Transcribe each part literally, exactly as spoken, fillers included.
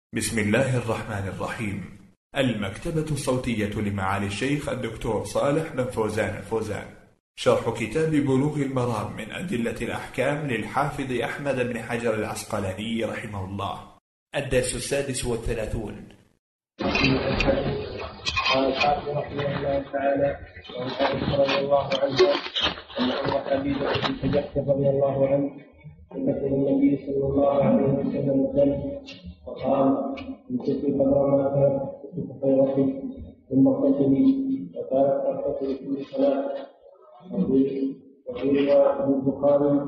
بسم الله الرحمن الرحيم. المكتبة الصوتية لمعالي الشيخ الدكتور صالح بن فوزان الفوزان، شرح كتاب بلوغ المرام من أدلة الأحكام للحافظ أحمد بن حجر العسقلاني رحمه الله. الدرس السادس والثلاثون. قال الحافظ رحمه الله تعالى: وعن عائشة رضي الله عنها أن أم حبيبة بنت جحش رضي الله عنه قالت للنبي صلى الله عليه وسلم الدم، فقال: امسكي قدر ما كانت تمسك خيرتك ثم اغتسلي، وكانت تغتسل كل صلاة. وفي رواية البخاري: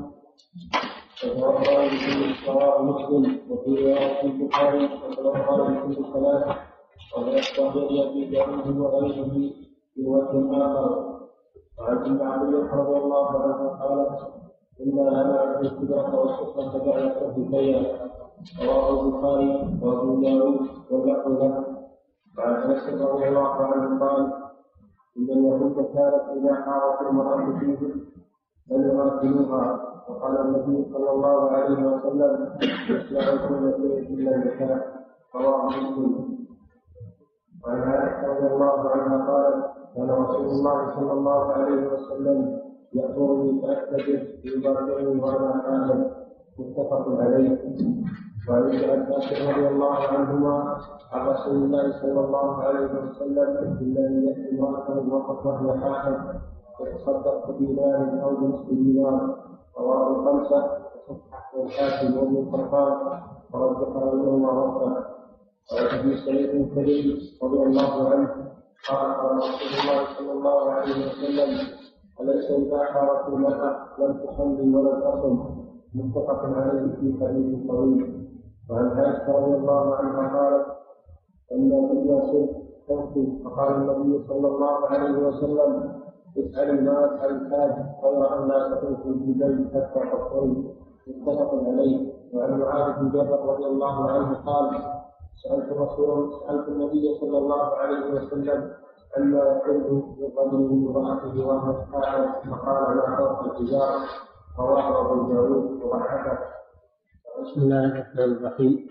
وتوضأ لكل صلاة مسلم. وفي رواية البخاري: وتوضأ لكل صلاة. ويستطيع في داره وغيره في وجه آخر. وعن ابن عباس رضي الله عنه قال: إنا أنا الكبرى والسفرة بعد الكفية. رواه البخاري وأبو داود واللفظ له. وعن أنس رضي الله عنه قال: إن اليهود كانت إذا حارت المرأة فيهم لم يغسلوها، وقال النبي صلى الله عليه وسلم: يصنع كل شيء إلا النساء. رواه مسلم. وعن عائشة رضي الله عنها قالت: كان رسول الله صلى الله عليه وسلم يأمرني فأستجب يباشرني وأنا حامل. متفق عليه. وعن ابن عباس رضي الله عنهما عن رسول الله صلى الله عليه وسلم: إلا أن يأتي امرأة وقد وهي حامل يتصدق بدينار أو بنصف دينار. رواه الخمسة وصححه الحاكم وابن حبان ورجح بينهما وصفا. وعن ابي سعيد الخدري رضي الله عنه قال: قال رسول الله صلى الله عليه وسلم: أليس إذا حارت المرأة لم تصلي ولم تصم؟ متفق عليه في حديث طويل. وعن عائشة رضي الله عنها قالت: أن إذا سرت تبكي، فقال النبي صلى الله عليه وسلم: اسأل ما اسأل الحاج غير أن لا تطوفي بالبيت حتى تطهري. متفق عليه. وعن معاذ بن جبل رضي الله عنه قال: سألت رسول سألت النبي صلى الله عليه وسلم أما يحل للرجل من امرأته وهو حائض، فقال: لا فوق الحجار. رواه أبو داود وضحكه. بسم الله الرحمن الرحيم.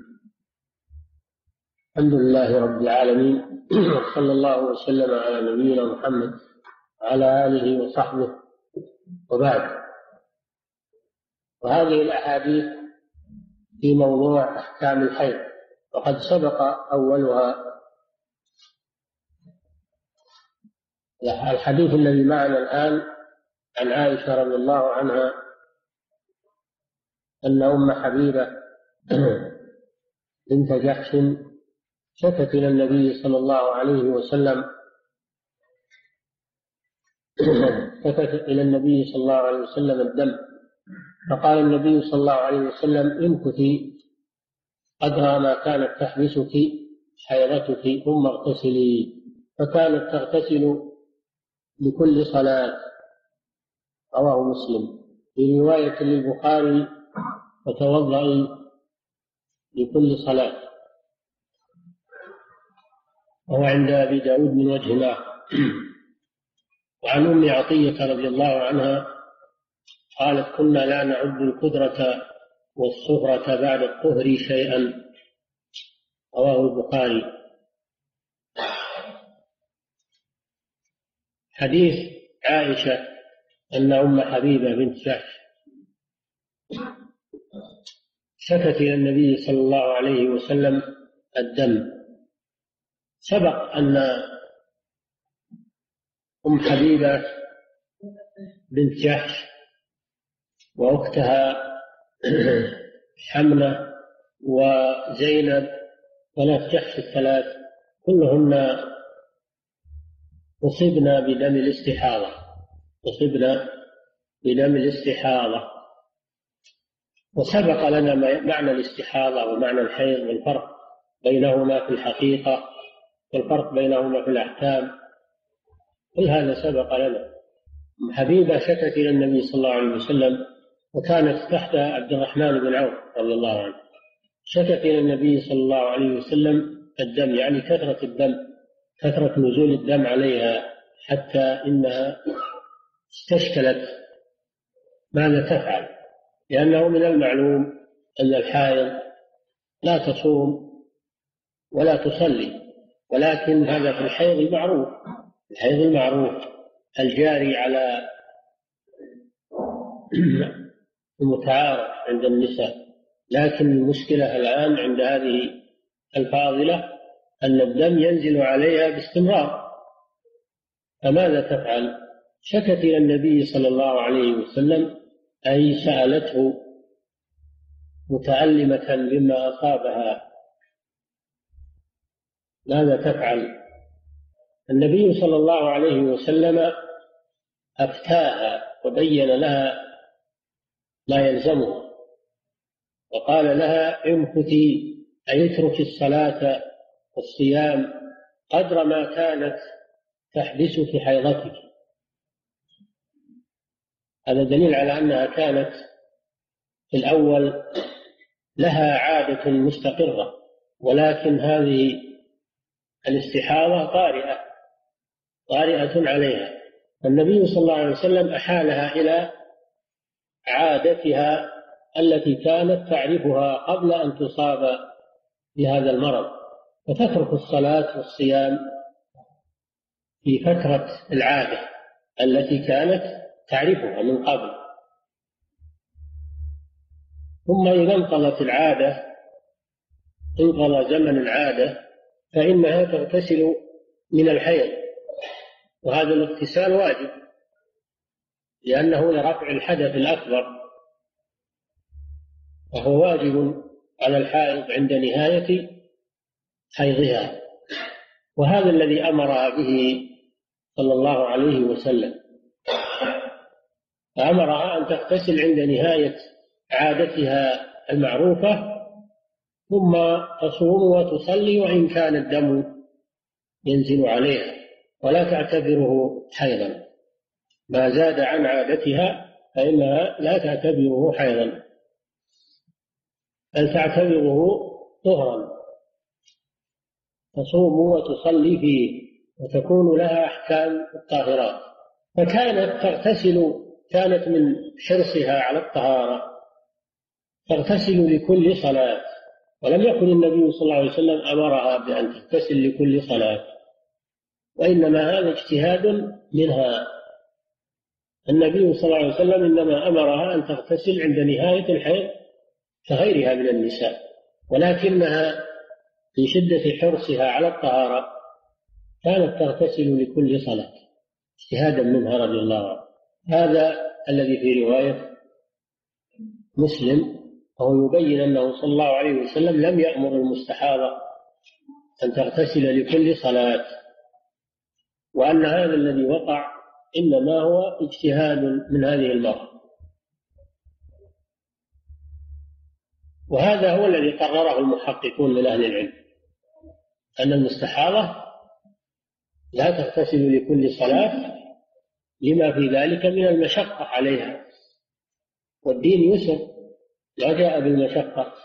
الحمد لله رب العالمين، صلى الله وسلم على نبينا محمد وعلى آله وصحبه، وبعد. وهذه الأحاديث في موضوع أحكام الحيض، وقد سبق أولها الحديث الذي معنا الآن عن عائشة رضي الله عنها أن أم حبيبة بنت جحش شكت إلى النبي صلى الله عليه وسلم شكت إلى النبي صلى الله عليه وسلم الدم، فقال النبي صلى الله عليه وسلم: امكثي قدر ما كانت تحبسك حيضتك ثم اغتسلي. فكانت تغتسل لكل صلاة. رواه مسلم. في رواية للبخاري: وتوضئي لكل صلاة. وهو عند أبي داود من وجه آخر. وعن أم عطية رضي الله عنها قالت: كنا لا نعد القدرة والصغرة بعد الطهر شيئا. رواه البخاري. حديث عائشة أن أم حبيبة بنت جحش شكت إلى النبي صلى الله عليه وسلم الدم. سبق أن أم حبيبة بنت جحش وأختها حمنة وزينب، ثلاث جحش الثلاث، كلهن أصبنا بدم الاستحاضة أصبنا بدم الاستحاضة. وسبق لنا معنى الاستحاضة ومعنى الحيض والفرق بينهما في الحقيقة والفرق بينهما في الأحكام، كل هذا سبق لنا. حبيبة شكت إلى النبي صلى الله عليه وسلم، وكانت تحت عبد الرحمن بن عوف رضي الله عنه. شكت إلى النبي صلى الله عليه وسلم الدم، يعني كثرة الدم، كثرة نزول الدم عليها، حتى إنها استشكلت ماذا تفعل، لأنه من المعلوم أن الحائض لا تصوم ولا تصلي، ولكن هذا في الحيض المعروف، الحيض المعروف الجاري على المتعارف عند النساء. لكن المشكلة الآن عند هذه الفاضلة أن الدم ينزل عليها باستمرار، فماذا تفعل؟ شكت إلى النبي صلى الله عليه وسلم، أي سألته متعلمة بما أصابها ماذا تفعل؟ النبي صلى الله عليه وسلم أفتاها وبين لها ما يلزمها، وقال لها امكثي، أي اترك الصلاة والصيام قدر ما كانت تحبسك حيضتك. هذا دليل على أنها كانت في الأول لها عادة مستقرة، ولكن هذه الاستحاضة طارئة طارئة عليها. النبي صلى الله عليه وسلم أحالها إلى عادتها التي كانت تعرفها قبل أن تصاب بهذا المرض، فتترك الصلاة والصيام في فترة العادة التي كانت تعرفها من قبل. ثم إذا انقضت العادة، انقضى زمن العادة، فإنها تغتسل من الحيض، وهذا الاغتسال واجب لأنه لرفع الحدث الأكبر، وهو واجب على الحائض عند نهاية حيضها، وهذا الذي أمرها به صلى الله عليه وسلم. فأمرها أن تغتسل عند نهاية عادتها المعروفة، ثم تصوم وتصلي وإن كان الدم ينزل عليها، ولا تعتبره حيضا. ما زاد عن عادتها فإنها لا تعتبره حيضا، بل تعتبره طهرا تصوم وتصلي فيه وتكون لها أحكام الطاهرات. فكانت تغتسل، كانت من حرصها على الطهارة تغتسل لكل صلاة، ولم يكن النبي صلى الله عليه وسلم أمرها بأن تغتسل لكل صلاة، وإنما هذا اجتهاد منها. النبي صلى الله عليه وسلم إنما أمرها أن تغتسل عند نهاية الحيض كغيرها من النساء، ولكنها في شدة حرصها على الطهارة كانت تغتسل لكل صلاة اجتهادا منها رضي الله عنها. هذا الذي في رواية مسلم، وهو يبين أنه صلى الله عليه وسلم لم يأمر المستحاضة أن تغتسل لكل صلاة، وأن هذا الذي وقع إنما هو اجتهاد من هذه المرأة. وهذا هو الذي قرره المحققون من أهل العلم، أن المستحاضة لا تغتسل لكل صلاة لما في ذلك من المشقة عليها، والدين يسر لا جاء بالمشقة،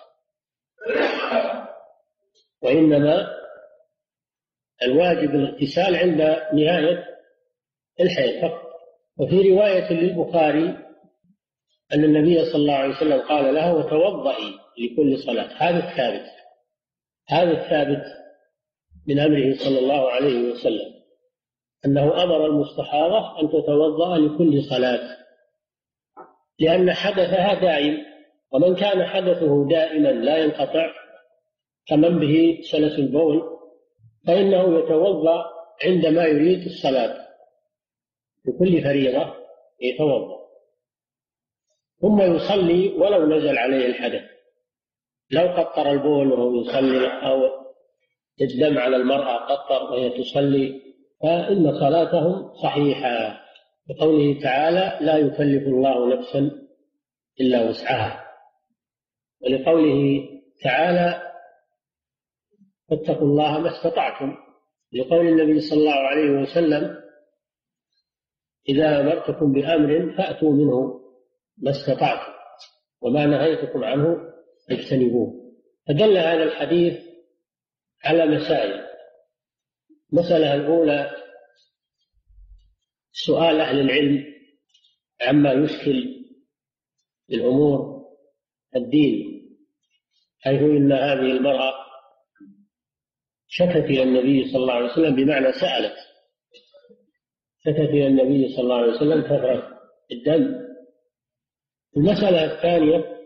وإنما الواجب الاغتسال عند نهاية الحيض فقط. وفي رواية للبخاري أن النبي صلى الله عليه وسلم قال لها وتوضئي لكل صلاة. هذا الثابت هذا الثابت من أمره صلى الله عليه وسلم، أنه أمر المستحاضة أن تتوضأ لكل صلاة، لأن حدثها دائم، ومن كان حدثه دائما لا ينقطع كمن به سلس البول فإنه يتوضأ عندما يريد الصلاة، لكل فريضة يتوضأ ثم يصلي ولو نزل عليه الحدث. لو قطر البول وهو يصلي أو الدم على المرأة قطر وهي تصلي فإن صلاتهم صحيحة، بقوله تعالى لا يكلف الله نفسا إلا وسعها، ولقوله تعالى فاتقوا الله ما استطعتم، لقول النبي صلى الله عليه وسلم إذا أمرتكم بأمر فأتوا منه ما استطعتم وما نهيتكم عنه اجتنبوه. فدل هذا الحديث على مسائل. المسألة الأولى سؤال أهل العلم عما يشكل الأمور الدين، حيث إن هذه المرأة شكت إلى النبي صلى الله عليه وسلم بمعنى سألت، شكت إلى النبي صلى الله عليه وسلم كثرة الدم. المسألة الثانية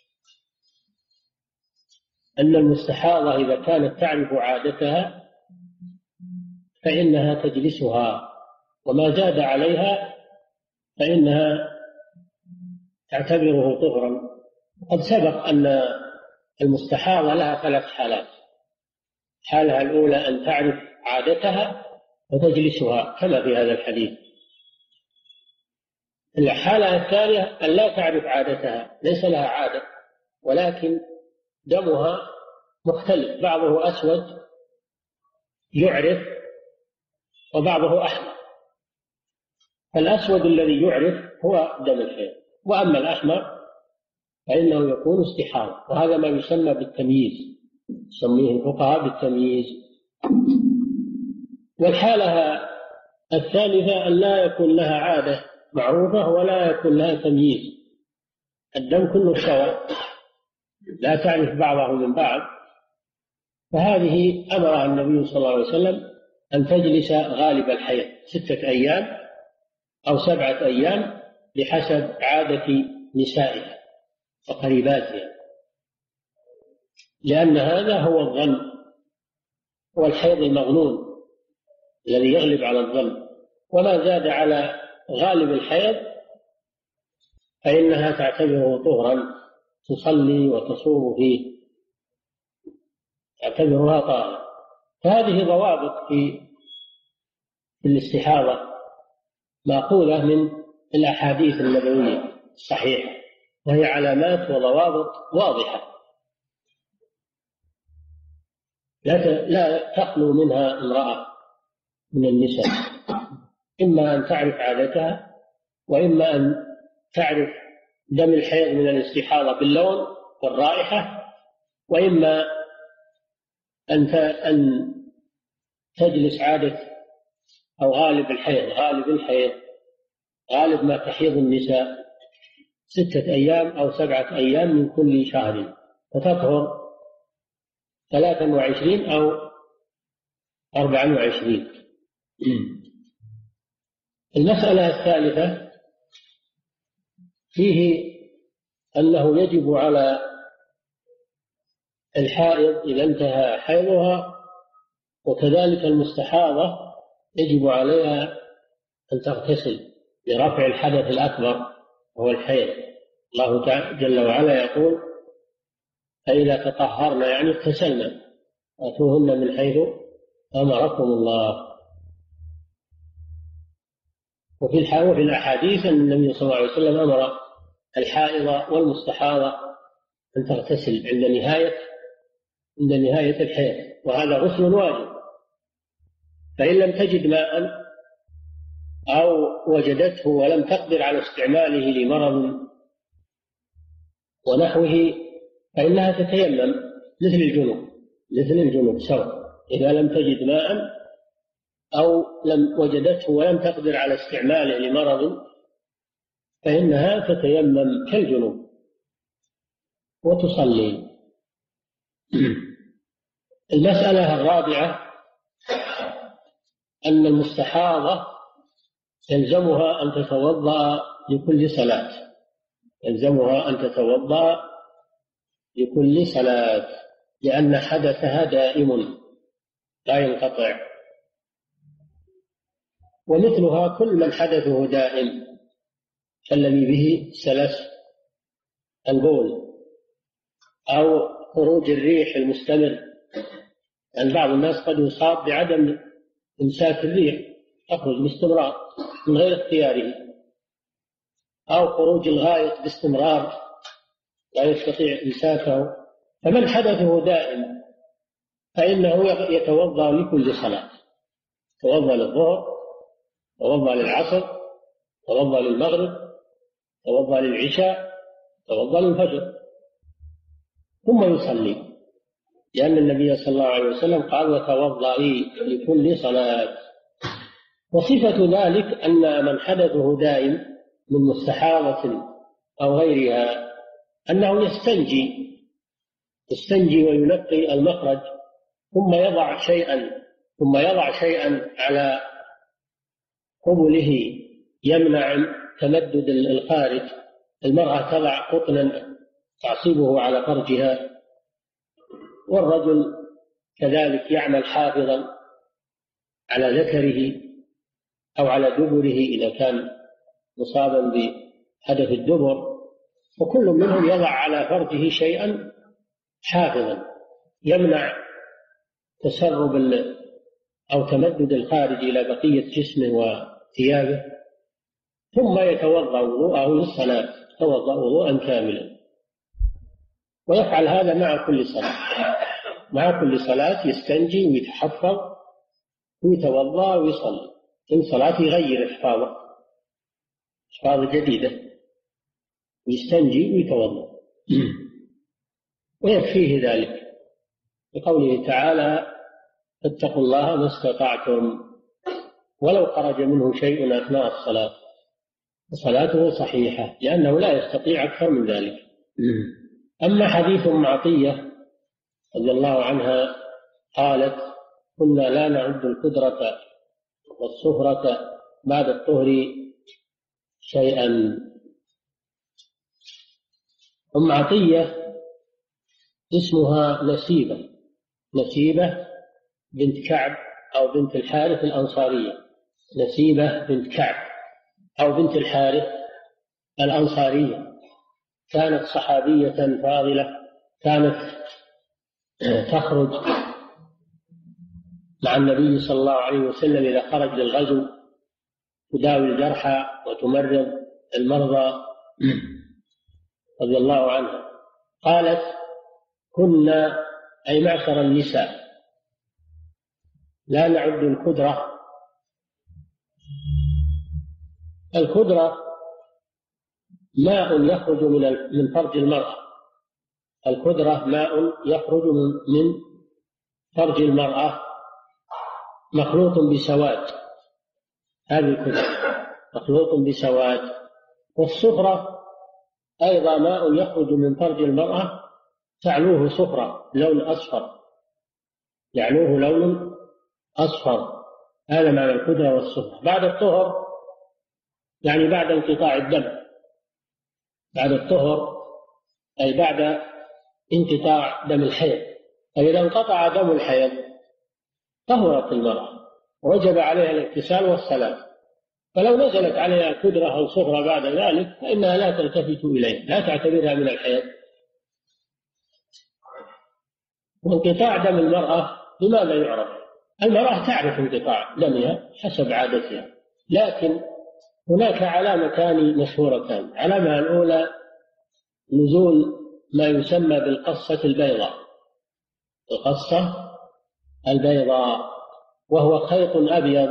أن المستحاضة إذا كانت تعرف عادتها فإنها تجلسها، وما زاد عليها فإنها تعتبره طهرا. قد سبق أن المستحاضة لها ثلاث حالات: حالها الأولى أن تعرف عادتها وتجلسها كما في هذا الحديث. الحالة الثانية أن لا تعرف عادتها، ليس لها عادة ولكن دمها مختلف، بعضه أسود يعرف وبعضه أحمر. فالأسود الذي يعرف هو دم الحيض، وأما الأحمر فإنه يكون استحاضة، وهذا ما يسمى بالتمييز، يسميه الفقهاء بالتمييز. والحالة الثالثة أن لا يكون لها عادة معروفة ولا يكون لها تمييز، الدم كله سواء لا تعرف بعضه من بعض، فهذه أمرها النبي صلى الله عليه وسلم أن تجلس غالب الحيض ستة أيام أو سبعة أيام بحسب عادة نسائها وقريباتها، لأن هذا هو الظن، هو الحيض المظنون الذي يغلب على الظن. وما زاد على غالب الحيض فإنها تعتبره طهرا، تصلي وتصوم فيه، تعتبرها طاهرة. فهذه ضوابط في الاستحاضة مأخوذة من الأحاديث النبوية الصحيحة، وهي علامات وضوابط واضحة لا لا تخلو منها امرأة من النساء، إما أن تعرف عادتها، وإما أن تعرف دم الحيض من الاستحاضة باللون والرائحة، وإما أن أن تجلس عادة أو غالب الحيض غالب الحيض غالب ما تحيض النساء ستة أيام أو سبعة أيام من كل شهر، فتطهر ثلاثا وعشرين أو أربعا وعشرين. المسألة الثالثة فيه أنه يجب على الحائض إذا انتهى حيضها، وكذلك المستحاضة يجب عليها أن تغتسل لرفع الحدث الأكبر وهو الحيض. الله تعالى جل وعلا يقول: فإذا تطهرن يعني اغتسلن أتوهن من حيث أمركم الله. وفي الحاوة في الأحاديث أن النبي صلى الله عليه وسلم أمر الحائض والمستحاضة أن تغتسل عند نهاية عند نهاية الحيض، وهذا غسل واجب. فإن لم تجد ماء أو وجدته ولم تقدر على استعماله لمرض ونحوه فإنها تتيمم مثل الجنوب مثل الجنوب سواء، إذا لم تجد ماء أو لم وجدته ولم تقدر على استعماله لمرض فإنها تتيمم كالجنوب وتصلي. المسألة الرابعة أن المستحاضة يلزمها أن تتوضأ لكل صلاة يلزمها أن تتوضأ لكل صلاة لأن حدثها دائم لا ينقطع، ومثلها كل من حدثه دائم كالذي به سلس البول أو خروج الريح المستمر. يعني بعض الناس قد يصاب بعدم إمساك الريح تخرج باستمرار من غير اختياره، أو خروج الغائط باستمرار لا يستطيع إمساكه. فمن حدثه دائم فإنه يتوضأ لكل صلاة، يتوضأ للظهر، يتوضأ للعصر، يتوضأ للمغرب، يتوضأ للعشاء، يتوضأ للفجر، ثم يصلي، لأن النبي صلى الله عليه وسلم قال: وتوضئي لكل صلاة. وصفة ذلك أن من حدثه دائم من مستحاضة أو غيرها أنه يستنجي يستنجي وينقي المخرج ثم يضع شيئا ثم يضع شيئا على قبله يمنع تمدد الخارج. المرأة تضع قطنا تعصبه على فرجها، والرجل كذلك يعمل حافظا على ذكره أو على دبره إذا كان مصابا بحدث الدبر، وكل منهم يضع على فرجه شيئا حافظا يمنع تسرب أو تمدد الخارج إلى بقية جسمه وثيابه، ثم يتوضأ وضوءه للصلاة، يتوضأ وضوءا كاملا. ويفعل هذا مع كل صلاة، مع كل صلاة يستنجي ويتحفظ ويتوضأ ويصلي. كل صلاة يغير إحفاظه إحفاظ جديدة، ويستنجي ويتوضأ ويكفيه ذلك بقوله تعالى: فاتقوا الله ما استطعتم، ولو خرج منه شيء أثناء الصلاة فصلاته صحيحة، لأنه لا يستطيع أكثر من ذلك. أما حديث أم عطية رضي الله عنها قالت: كنا لا نعد القدرة والصفرة بعد الطهر شيئا. أم عطية اسمها نسيبة، نسيبة بنت كعب أو بنت الحارث الأنصارية، نسيبة بنت كعب أو بنت الحارث الأنصارية، كانت صحابية فاضلة، كانت تخرج مع النبي صلى الله عليه وسلم إذا خرج للغزو، تداوي الجرحى وتمرض المرضى رضي الله عنها. قالت: كنا أي معشر النساء لا نعد القدرة. القدرة ماء يخرج من فرج المرأة، القدرة ماء يخرج من فرج المرأة مخلوط بسواد، هذه القدرة مخلوط بسواد. والصفرة أيضا ماء يخرج من فرج المرأة تعلوه صفرة لون أصفر، يعلوه لون أصفر، هذا معنى القدرة والصفرة. بعد الطهر يعني بعد انقطاع الدم، بعد الطهر أي بعد انقطاع دم الحيض. فإذا انقطع دم الحيض طهرت المرأة وجب عليها الاغتسال والصلاة، فلو نزلت عليها قدرة أو صفرة بعد ذلك فإنها لا تلتفت إليه، لا تعتبرها من الحيض. وانقطاع دم المرأة بماذا يعرف؟ المرأة تعرف انقطاع دمها حسب عادتها، لكن هناك علامتان مشهورتان. العلامة الأولى نزول ما يسمى بالقصة البيضاء، القصة البيضاء وهو خيط أبيض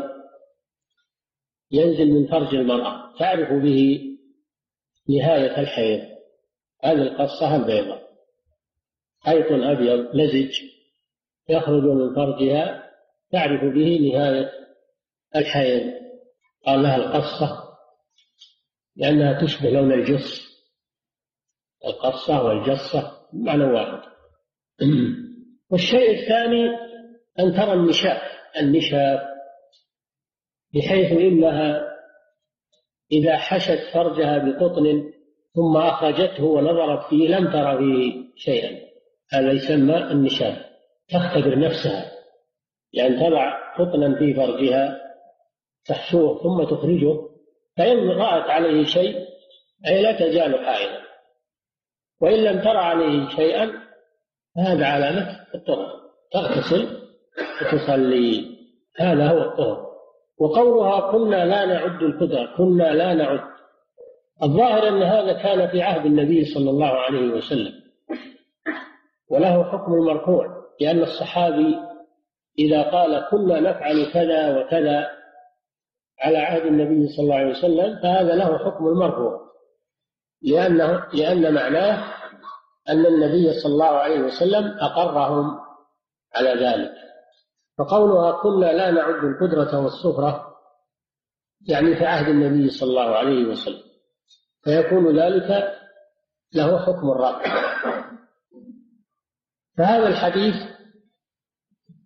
ينزل من فرج المرأة تعرف به نهاية الحيض، هذه القصة البيضاء، خيط أبيض لزج يخرج من فرجها تعرف به نهاية الحيض. قال لها القصة لأنها تشبه لون الجص، القصة والجصة معنى واحد. والشيء الثاني أن ترى النشاف، النشاف بحيث إنها إذا حشت فرجها بقطن ثم أخرجته ونظرت فيه لم ترى فيه شيئا، هذا يسمى النشاف. تختبر نفسها، يعني تضع قطنا في فرجها تحشوه ثم تخرجه، فإن رأت عليه شيء أي لا تزال حائضا، وإن لم ترى عليه شيئا هذا علامة الطهر، تغتسل وتصلي، هذا هو الطهر. وقولها كنا لا نعد القدرة، كنا لا نعد، الظاهر أن هذا كان في عهد النبي صلى الله عليه وسلم وله حكم المرفوع، لأن الصحابي إذا قال كنا نفعل كذا وكذا على عهد النبي صلى الله عليه وسلم فهذا له حكم المرفوع، لأنه لأن معناه أن النبي صلى الله عليه وسلم أقرهم على ذلك. فقولها كنا لا نعد القدرة والصفرة يعني في عهد النبي صلى الله عليه وسلم، فيكون ذلك له حكم الرفع. فهذا الحديث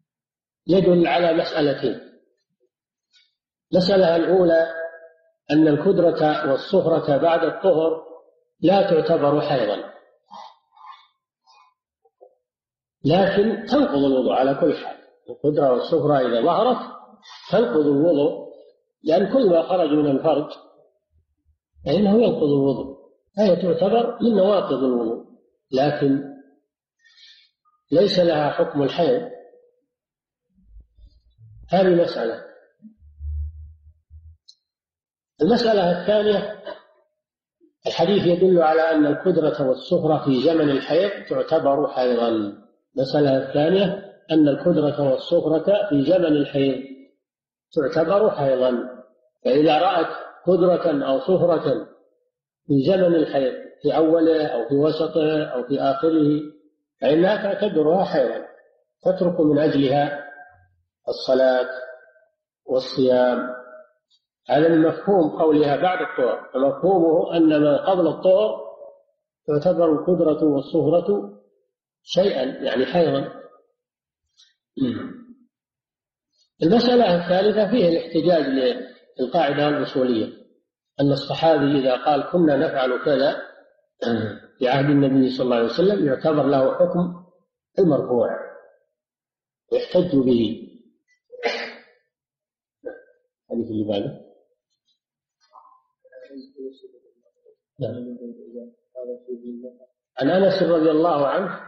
يدل على مسألتين. المسألة الأولى أن الكدرة والصفرة بعد الطهر لا تعتبر حيضا، لكن تنقض الوضوء على كل حال. الكدرة والصفرة إذا ظهرت تنقض الوضوء، لأن كل ما خرج من الفرج فإنه ينقض الوضوء، هي تعتبر من نواقض الوضوء، لكن ليس لها حكم الحيض. هذه مسألة. المسألة الثانية، الحديث يدل على أن الكدرة والصفرة في زمن الحيض تعتبر حيضا. المسألة الثانية أن الكدرة والصفرة في زمن الحيض تعتبر حيضا، فإذا رأت كدرة أو صفرة في زمن الحيض في أوله أو في وسطه أو في آخره فإنها تعتبرها حيضا، تترك من أجلها الصلاة والصيام. هذا من مفهوم قولها بعد الطهر، فمفهومه أن ما قبل الطهر تعتبر الكدرة والصفرة شيئا، يعني حيضا. المسألة الثالثة فيه الاحتجاج للقاعدة الأصولية أن الصحابي إذا قال كنا نفعل كذا في عهد النبي صلى الله عليه وسلم يعتبر له حكم المرفوع يحتج به. الحديث اللي بعده عن أنس رضي الله عنه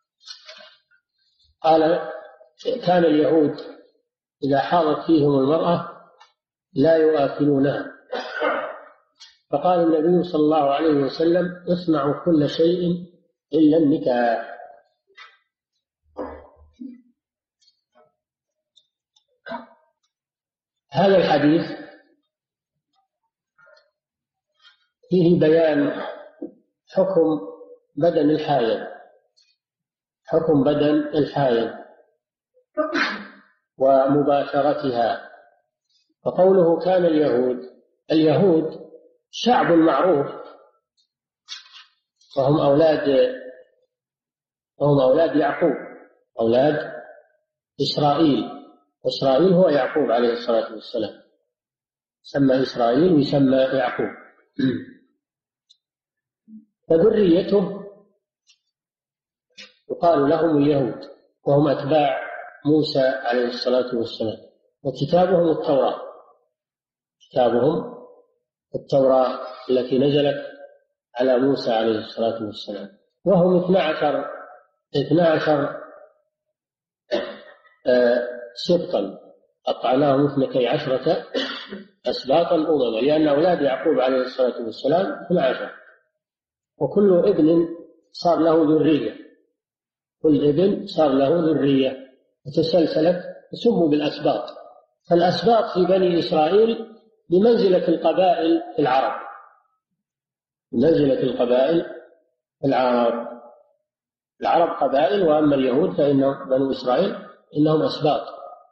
قال كان اليهود إذا حاضت فيهم المرأة لا يؤكلونها، فقال النبي صلى الله عليه وسلم اصنعوا كل شيء إلا النكاح. هذا الحديث فيه بيان حكم بدن الحائض، حكم بدن الحائض ومباشرتها. فقوله كان اليهود، اليهود شعب معروف، وهم أولاد وهم أولاد يعقوب، أولاد إسرائيل. إسرائيل هو يعقوب عليه الصلاة والسلام، سمى إسرائيل ويسمى يعقوب. فذريته يقال لهم اليهود، وهم أتباع موسى عليه الصلاة والسلام، وكتابهم التوراة، كتابهم التوراة التي نزلت على موسى عليه الصلاة والسلام. وهم اثنا عشر اثنا عشر سبطا، قطعناهم اثنتي عشرة أسباطا أمما، لأن أولاد يعقوب عليه الصلاة والسلام اثنا عشر، وكل ابن صار له ذرية، كل ابن صار له ذرية وتسلسلت سموا بالأسباط. فالأسباط في بني إسرائيل بمنزلة القبائل في العرب، بمنزلة القبائل في العرب. العرب قبائل، وأما اليهود فإنهم بنو إسرائيل إنهم أسباط.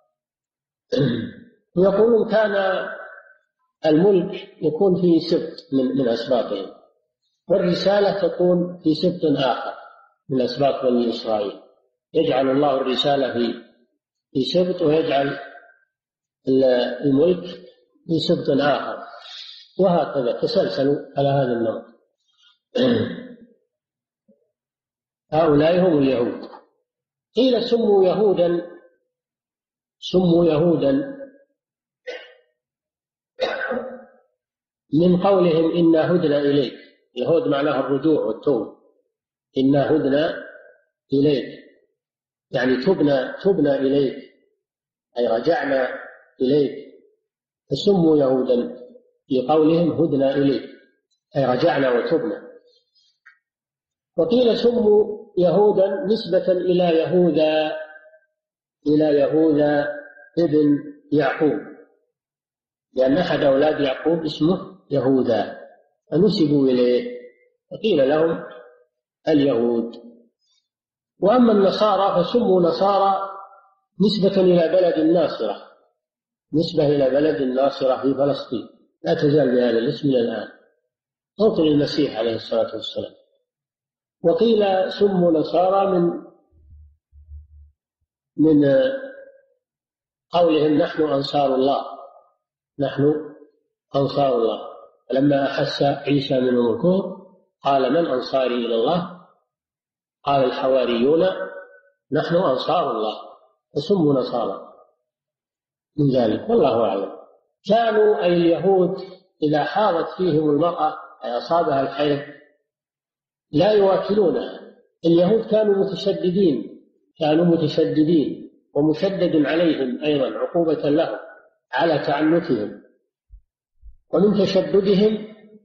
يقولون كان الملك يكون فيه سبط من, من أسباطهم، والرسالة تكون في سبط آخر من أسباط بني إسرائيل. يجعل الله الرسالة في في سبط، ويجعل الملك في سبط آخر، وهكذا تسلسلوا على هذا النمط. هؤلاء هم اليهود. قيل سموا يهودا سموا يهودا من قولهم إنا هدنا إليك. يهود معناها الرجوع والتوب، إنا هدنا إليك يعني تبنا تبنا إليك، أي رجعنا إليك. فسموا يهودا لقولهم هدنا إليك، أي رجعنا وتبنا. وقيل سموا يهودا نسبة إلى يهوذا إلى يهوذا ابن يعقوب، لأن أحد أولاد يعقوب اسمه يهوذا فنسبوا إليه، فقيل لهم اليهود. وأما النصارى فسموا نصارى نسبة إلى بلد الناصرة، نسبة إلى بلد الناصرة في فلسطين، لا تزال بهذا الاسم إلى الآن، موطن المسيح عليه الصلاة والسلام. وقيل سموا نصارى من من قولهم نحن أنصار الله، نحن أنصار الله. فلما أحس عيسى منهم الكفر قال من أنصاري إلى الله؟ قال الحواريون نحن أنصار الله، فسموا نصارى من ذلك، والله أعلم. كانوا أي اليهود إذا حاضت فيهم المرأة أي أصابها الحيض لا يواكلونها. اليهود كانوا متشددين، كانوا متشددين ومشدد عليهم أيضا عقوبة لهم على تعنتهم. ومن تشددهم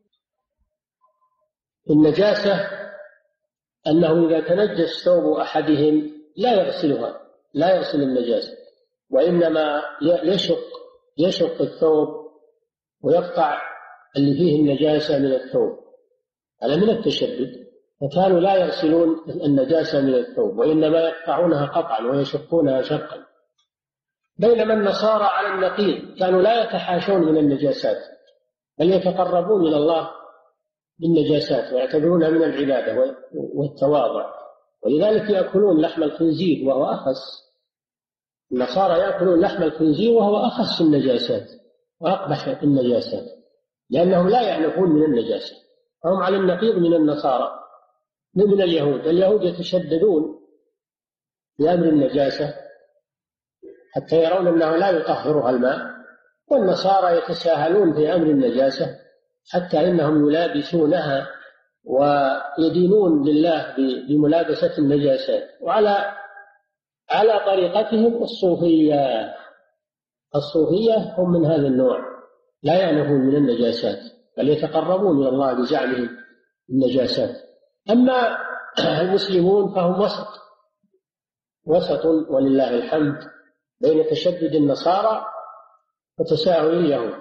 النجاسة أنه إذا تنجس ثوب أحدهم لا يغسلها، لا يغسل النجاسة، وإنما يشق يشق الثوب ويقطع اللي فيه النجاسة من الثوب، هذا من التشدد. فكانوا لا يغسلون النجاسة من الثوب وإنما يقطعونها قطعا ويشقونها شقا. بينما النصارى على النقيض، كانوا لا يتحاشون من النجاسات بل يتقربون إلى الله بالنجاسات ويعتبرونها من العبادة والتواضع، ولذلك يأكلون لحم الخنزير وهو أخس. النصارى يأكلون لحم الخنزير وهو أخس النجاسات وأقبح النجاسات، لأنهم لا يعنفون من النجاسة، هم على النقيض من النصارى من اليهود. اليهود يتشددون بأمر النجاسة حتى يرون أنه لا يطهرها الماء، والنصارى يتساهلون في أمر النجاسة حتى إنهم يلابسونها ويدينون لله بملابسة النجاسات. وعلى على طريقتهم الصوفية، الصوفية هم من هذا النوع، لا يعنفون من النجاسات بل يتقربون إلى الله بزعمهم النجاسات. أما المسلمون فهم وسط وسط ولله الحمد بين تشدد النصارى وتساهل اليهود.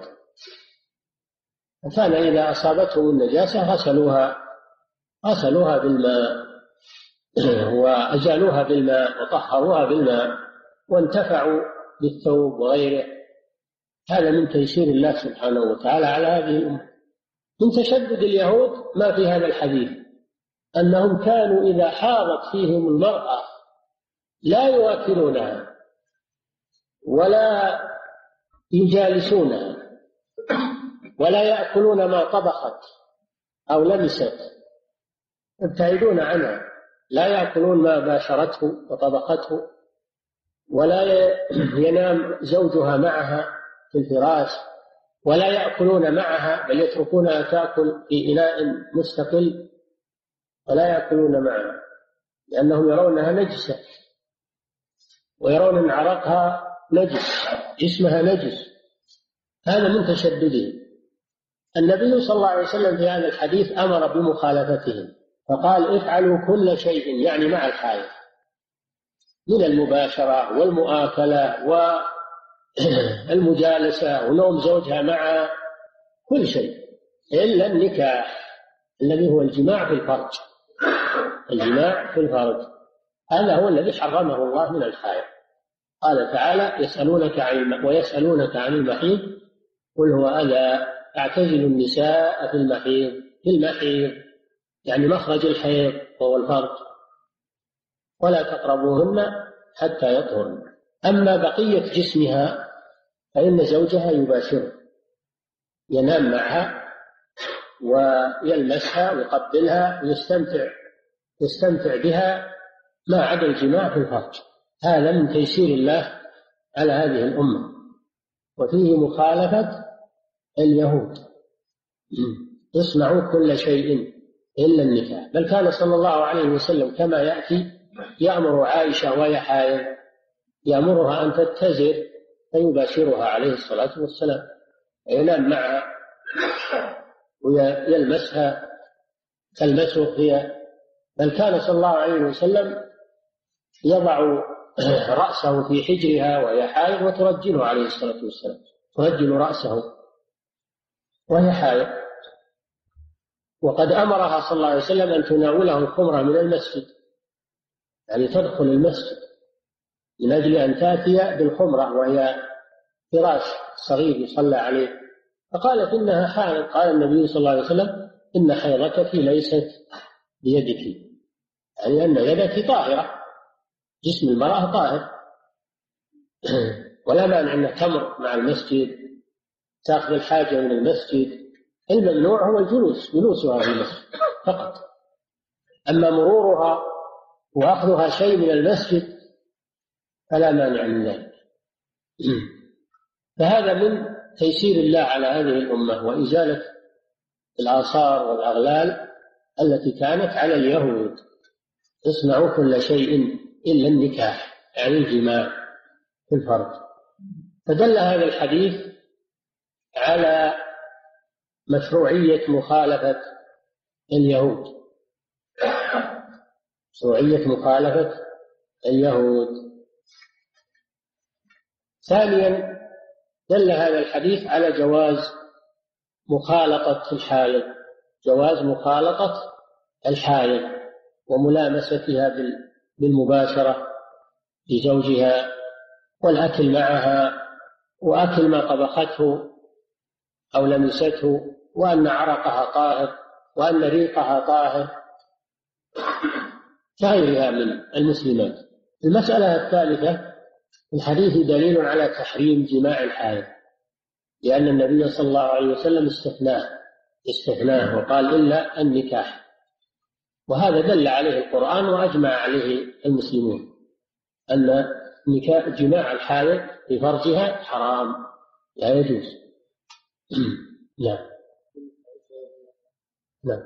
كان إذا أصابتهم النجاسة غسلوها غسلوها بالماء وأزالوها بالماء وطهروها بالماء وانتفعوا بالثوب وغيره. هذا من تيسير الله سبحانه وتعالى على هذه الأمة. من تشدد اليهود ما في هذا الحديث أنهم كانوا إذا حاضت فيهم المرأة لا يواكلونها ولا يجالسونها ولا يأكلون ما طبخت أو لمست، يبتعدون عنها، لا يأكلون ما باشرته وطبخته، ولا ينام زوجها معها في الفراش، ولا يأكلون معها بل يتركونها تأكل في إناء مستقل ولا يأكلون معها، لأنهم يرونها نجسة ويرون أن عرقها نجس، جسمها نجس. هذا من تشدده. النبي صلى الله عليه وسلم في هذا الحديث أمر بمخالفتهم فقال افعلوا كل شيء، يعني مع الحائض، من المباشرة والمؤاكلة والمجالسة ونوم زوجها معها، كل شيء إلا النكاح الذي هو الجماع في الفرج. الجماع في الفرج هذا هو الذي حرمه الله من الحائض. قال تعالى يسألونك عن ويسألونك عن المحيض قل هو أذى فاعتزلوا النساء في المحيض، في المحيض يعني مخرج الحيض وهو الفرج، ولا تقربوهن حتى يطهرن. أما بقية جسمها فإن زوجها يباشرها، ينام معها ويلمسها ويقبلها ويستمتع يستمتع بها ما عدا الجماع في الفرج. هذا من تيسير الله على هذه الأمة. وفيه مخالفة اليهود، يصنعوا كل شيء إلا النكاح. بل كان صلى الله عليه وسلم كما يأتي يأمر عائشة وهي حائض يأمرها أن تتزر فيباشرها عليه الصلاة والسلام، ينام معها ويلمسها تلمسه هي. بل كان صلى الله عليه وسلم يضع رأسه في حجرها وهي حائض وترجله عليه الصلاة والسلام، ترجل رأسه وهي حائض. وقد أمرها صلى الله عليه وسلم أن تناوله الخمرة من المسجد، يعني تدخل المسجد من أجل أن تأتي بالخمرة وهي فراش صغير يصلى عليه، فقالت إنها حائض. قال النبي صلى الله عليه وسلم إن حيضتك ليست بيدك، يعني أن يدك طاهرة، جسم المرأة طاهر. ولا مانع أنها تمر مع المسجد، تأخذ الحاجة من المسجد. الممنوع هو الجلوس، جلوسها في المسجد فقط. أما مرورها وأخذها شيء من المسجد فلا مانع من ذلك. فهذا من تيسير الله على هذه الأمة وإزالة الآثار والأغلال التي كانت على اليهود. اصنعوا كل شيء إلا النكاح، يعني الجماع في الفرج. فدل هذا الحديث على مشروعية مخالفة اليهود، مشروعية مخالفة اليهود. ثانيا دل هذا الحديث على جواز مخالطة الحائض، جواز مخالطة الحائض وملامستها بالمباشرة لزوجها والأكل معها وأكل ما طبخته أو لمسته، وأن عرقها طاهر وأن ريقها طاهر كغيرها من المسلمات. المسألة الثالثة، الحديث دليل على تحريم جماع الحائض، لأن النبي صلى الله عليه وسلم استثناه استثناه وقال إلا النكاح، وهذا دل عليه القرآن وأجمع عليه المسلمون أن نكاح جماع الحائض في فرجها حرام لا يجوز. نعم نعم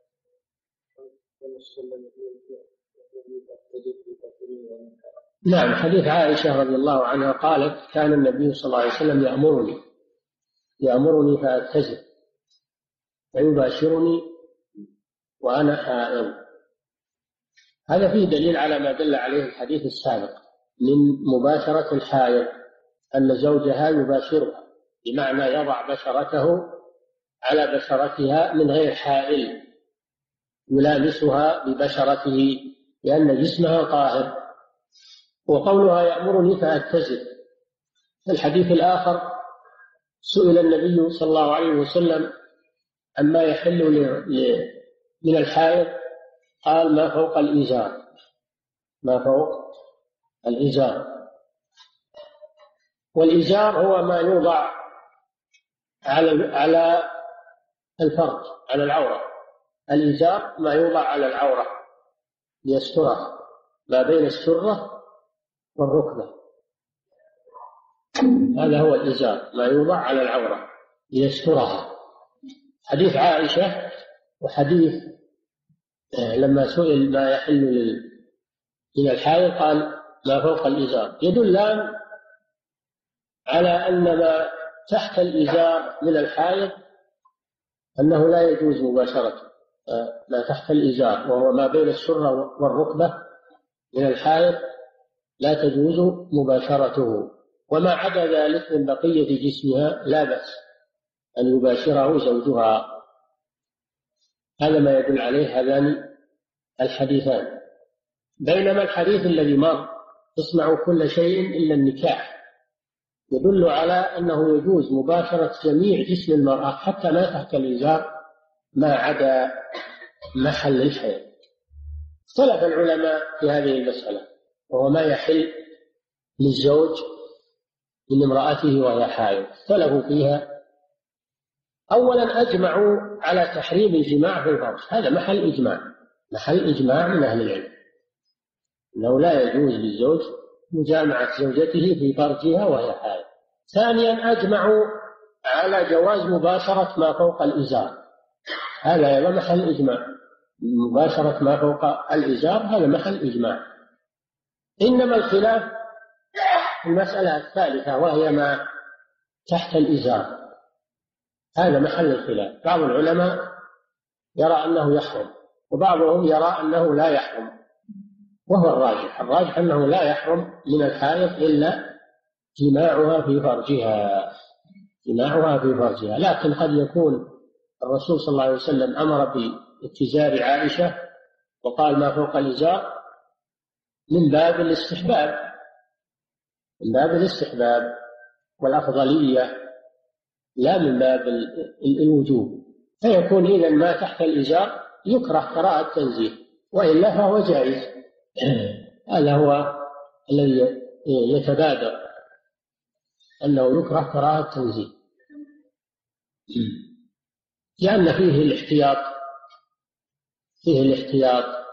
نعم حديث عائشة رضي الله عنها قالت: كان النبي صلى الله عليه وسلم يأمرني يأمرني فأتزر ويباشرني وأنا حائض. هذا فيه دليل على ما دل عليه الحديث السابق من مباشرة الحائض، أن زوجها يباشرها، بمعنى يضع بشرته على بشرتها من غير حائل، يلامسها ببشرته لأن جسمها طاهر. وقولها يأمرني فأتزر. في الحديث الآخر سئل النبي صلى الله عليه وسلم عما يحل من الحائض، قال: ما فوق الإزار، ما فوق الإزار. والإزار هو ما يوضع على على الفرج، على العورة. الإزار ما يوضع على العورة ليسترها، ما بين السرة والركبة، هذا هو الإزار، ما يوضع على العورة ليسترها. حديث عائشة وحديث لما سئل ما يحل من الحائض قال: ما فوق الإزار، يدلان على أن ما تحت الإزار من الحائض أنه لا يجوز مباشرته. ما تحت الإزار وهو ما بين السرة والركبة من الحائض لا تجوز مباشرته، وما عدا ذلك من بقية جسمها لا بأس أن يباشره زوجها. هذا ما يدل عليه هذان الحديثان. بينما الحديث الذي مر: اصنعوا كل شيء إلا النكاح، يدل على أنه يجوز مباشرة جميع جسم المرأة حتى ما تحت الإزار ما عدا محل الحيض. اختلف العلماء في هذه المسألة، وهو ما يحل للزوج من امرأته وهي حائض، اختلفوا فيها. أولا أجمعوا على تحريم الجماع في الفرج، هذا محل إجماع، محل إجماع من أهل العلم أنه لا يجوز للزوج مجامعة زوجته في فرجها وهي حائض. ثانيا أجمعوا على جواز مباشرة ما فوق الإزار، هذا أيضا محل إجماع، مباشرة ما فوق الإزار هذا محل إجماع. إنما الخلاف في المسألة الثالثة وهي ما تحت الإزار، هذا محل الخلاف. بعض العلماء يرى أنه يحرم، وبعضهم يرى أنه لا يحرم، وهو الراجح الراجح أنه لا يحرم من الحائض إلا جماعها في فرجها، جماعها في فرجها. لكن قد يكون الرسول صلى الله عليه وسلم أمر باتزار عائشة وقال ما فوق الإزار من باب الاستحباب، من باب الاستحباب والأفضلية، لا من باب الوجوب. فيكون إذن ما تحت الإزار يكره كراهة تنزيه، وإلا فهو جائز. هذا هو الذي يتبادر أنه يكره كراهة تنزيه، لأن فيه الاحتياط فيه الاحتياط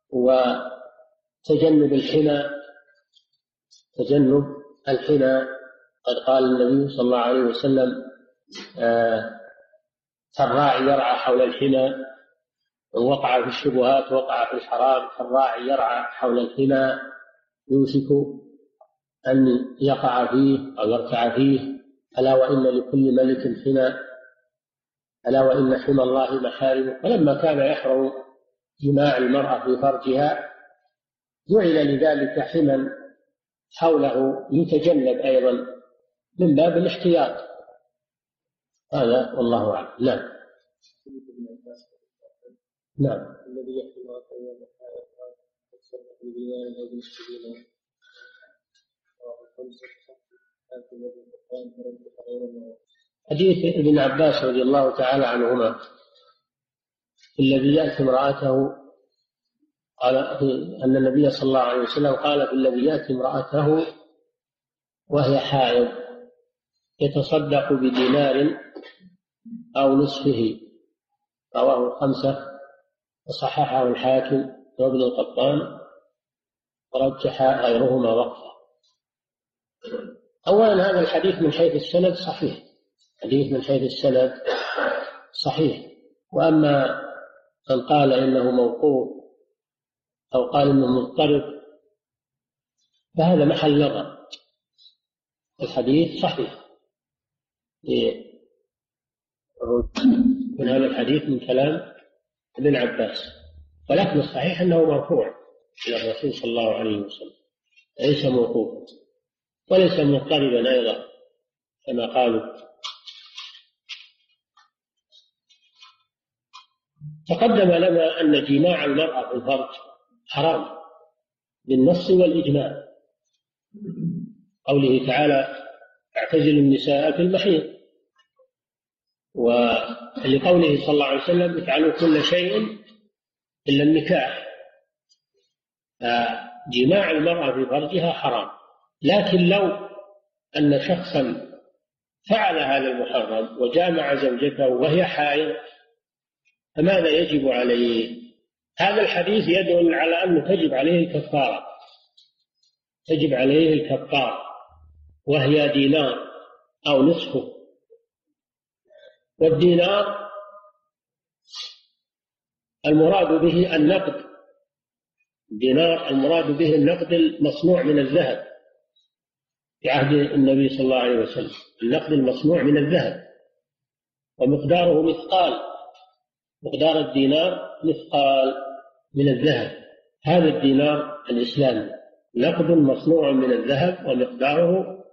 وتجنب الحنى تجنب الحنى قد قال النبي صلى الله عليه وسلم: آه الراعي يرعى حول الحمى، ووقع في الشبهات وقع في الحرام. الراعي يرعى حول الحمى يوشك أن يقع فيه أو يرتع فيه. ألا وإن لكل ملك حمى، ألا وإن حمى الله محارمه. ولما كان يحرم جماع المرأة في فرجها جعل لذلك حمى حوله يتجنب أيضا من باب الاحتياط. هذا والله أعلم. نعم. نعم. الذي يحكم أيام الحياة والسنة بالإيمان الذي يشتغل حديث ابن عباس رضي الله تعالى عنهما الذي يأتي امرأته، قال أن النبي صلى الله عليه وسلم قال: في الذي يأتي امرأته وهي حائض يتصدق بدينار أو نصفه. رواه الخمسة وصححه الحاكم وابن القطان ورجح غيرهما وقفه. أولا هذا الحديث من حيث السند صحيح، حديث من حيث السند صحيح. وأما من قال إنه موقوف أو قال إنه مضطرب فهذا محل نظر. الحديث صحيح من هذا الحديث من كلام ابن عباس، ولكن الصحيح أنه مرفوع إلى الرسول صلى الله عليه وسلم، ليس موقوفا وليس مضطربا أيضا كما قالوا. تقدم لنا أن جماع المرأة في الفرج حرام بالنص والإجماع، قوله تعالى: اعتزلوا النساء في المحيض، ولقوله صلى الله عليه وسلم: افعلوا كل شيء إلا النكاح. فجماع المرأة في فرجها حرام، لكن لو أن شخصا فعل هذا المحرم وجامع زوجته وهي حائض فماذا يجب عليه؟ هذا الحديث يدل على أنه تجب عليه الكفارة، تجب عليه الكفارة وهي دينار أو نصفه. والدينار المراد به النقد، الدينار المراد به النقد المصنوع من الذهب في عهد النبي صلى الله عليه وسلم، النقد المصنوع من الذهب، ومقداره مثقال، مقدار الدينار مثقال من الذهب. هذا الدينار الإسلامي نقد مصنوع من الذهب ومقداره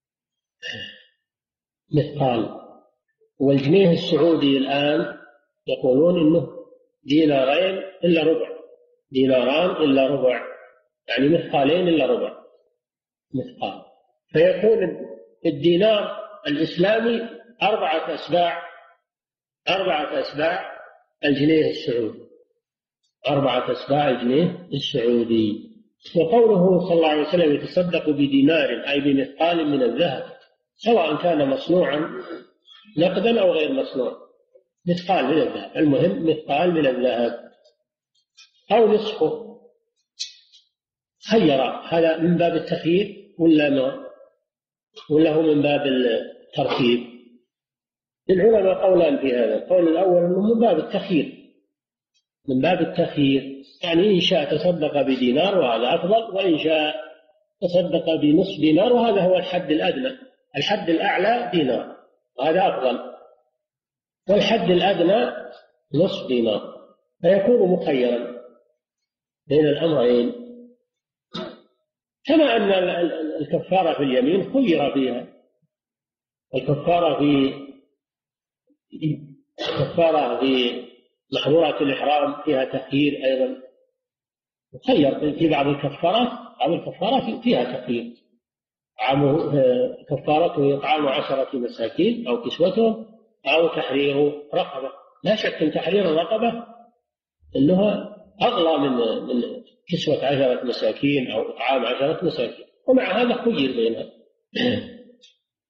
مثقال. والجنيه السعودي الآن يقولون إنه دينارين إلا ربع، ديناران إلا ربع، يعني مثقالين إلا ربع مثقال. فيكون الدينار الإسلامي أربعة أسباع، أربعة أسباع الجنيه السعودي، أربعة أسباع الجنيه السعودي. وقوله صلى الله عليه وسلم: يتصدق بدينار أي بمثقال من الذهب، سواء كان مصنوعا نقدا أو غير مصنوع، مثقال من الذهب، المهم مثقال من الذهب أو نصفه. خير، هذا من باب التخيير ولا ما ولا هو من باب الترتيب؟ للعلماء قولان في هذا. القول الأول أنه من باب التخيير، من باب التخيير، يعني إن شاء تصدق بدينار وهذا أفضل، وإن شاء تصدق بنصف دينار وهذا هو الحد الأدنى. الحد الأعلى دينار وهذا أفضل، والحد الأدنى نصف دينار، فيكون مخيرا بين الأمرين. كما أن الكفارة في اليمين خير فيها، الكفارة في الكفارة في محظورات الإحرام فيها تخيير أيضا، مخير في بعض الكفارات، بعض الكفارات فيها تخيير، كفارته إطعام عشرة مساكين أو كسوتهم أو تحرير رقبة. لا شك أن تحرير الرقبة أنها أغلى من من كسوة عشرة مساكين أو إطعام عشرة مساكين، ومع هذا خير بينها.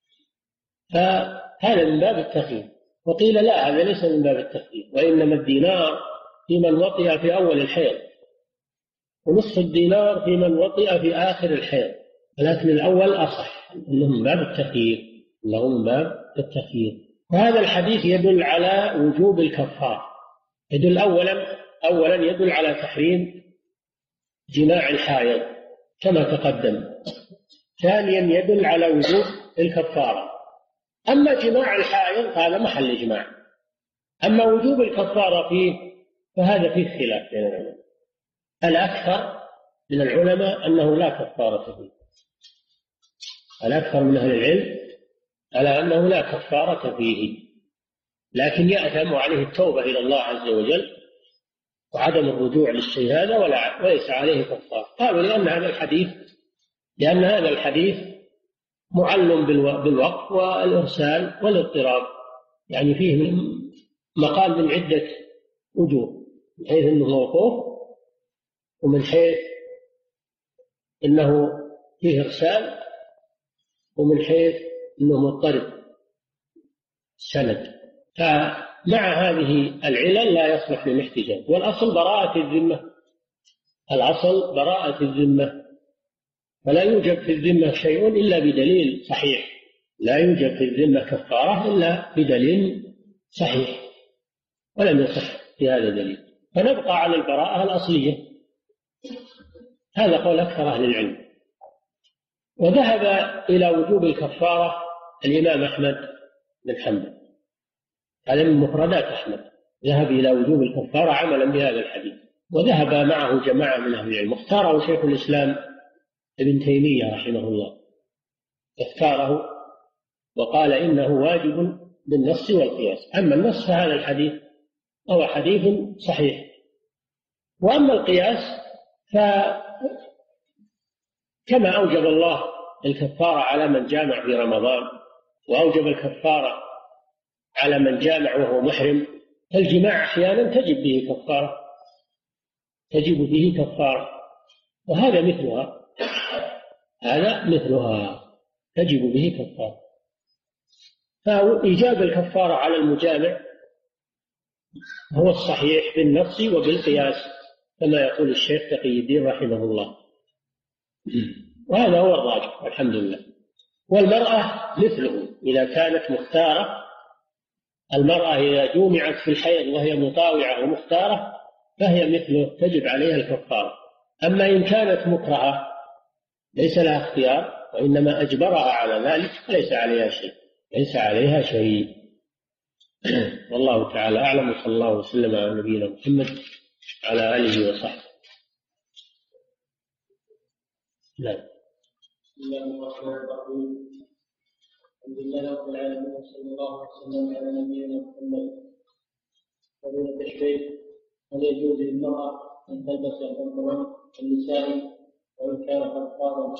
فهذا من باب التخيير. وقيل لا، هذا ليس من باب التخيير، وإنما الدينار في من وطئ في أول الحيض، ونصف الدينار في من وطئ في آخر الحيض، ولكن الأول أصح، إنه من باب التخيير، إنه من باب التخيير. وهذا الحديث يدل على وجوب الكفارة، يدل أولا أولا يدل على تحريم جماع الحائض كما تقدم. ثانيا يدل على وجوب الكفارة. أما جماع الحائض هذا محل إجماع، أما وجوب الكفارة فيه فهذا فيه خلاف بين العلماء. الأكثر من العلماء أنه لا كفارة فيه، الأكثر من أهل العلم على أنه لا كفارة فيه، لكن يأثم عليه التوبة إلى الله عز وجل وعدم الرجوع للشيء هذا، ولا وليس عليه كفارة. قالوا لأن هذا الحديث لأن هذا الحديث معلم بالوقف والإرسال والاضطراب، يعني فيه مقال من عدة وجوه، من حيث أنه موقوف، ومن حيث أنه فيه إرسال، ومن حيث أنه مضطرب سند. فمع هذه العلل لا يصلح للاحتجاج. والأصل براءة الذمة، الأصل براءة الذمة، فلا يوجد في الذمة شيء إلا بدليل صحيح، لا يوجد في الذمة كفارة إلا بدليل صحيح، ولم يصح في هذا دليل، فنبقى على البراءة الأصلية. هذا قول أكثر أهل العلم. وذهب إلى وجوب الكفارة الإمام أحمد بن حنبل، هذا من مفردات أحمد، ذهب إلى وجوب الكفارة عملا بهذا الحديث. وذهب معه جماعة من أهل العلم، اختاره شيخ الإسلام ابن تيمية رحمه الله، اختاره وقال إنه واجب بالنص والقياس. أما النص فهذا الحديث هو حديث صحيح، وأما القياس فكما أوجب الله الكفارة على من جامع في رمضان، وأوجب الكفارة على من جامع وهو محرم، فالجماع أحيانا تجب به كفارة، تجب به كفارة، وهذا مثلها، هذا مثلها تجب به كفارة. فإيجاب الكفارة على المجامع هو الصحيح بالنص وبالقياس كما يقول الشيخ تقي الدين رحمه الله، وهذا هو الراجح والحمد لله. والمرأة مثله إذا كانت مختارة، المرأة إذا جومعت في الحيض وهي مطاوعة ومختارة فهي مثله تجب عليها الكفارة. أما إن كانت مكرهة ليس لها اختيار وإنما أجبرها على ذلك فليس عليها شيء، ليس عليها شيء. والله تعالى أعلم، وصلى الله وسلم على نبينا محمد على آله وصحبه. لا. بسم الله الرحمن الرحيم. الحمد لله رب العالمين، وصلى الله وسلم على نبينا محمد. فضيلة الشيخ، هل يجوز للمرأة أن تلبس البنطلون النسائي وإن كان قد فاض؟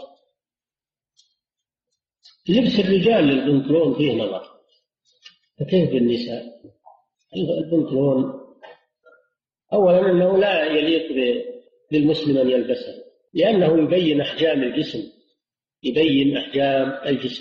لبس الرجال للبنطلون فيه نظر، فكيف بالنساء؟ البنطلون أولا أنه لا يليق بالمسلم أن يلبسه، لأنه يبين أحجام الجسم، يبين أحجام الجسم.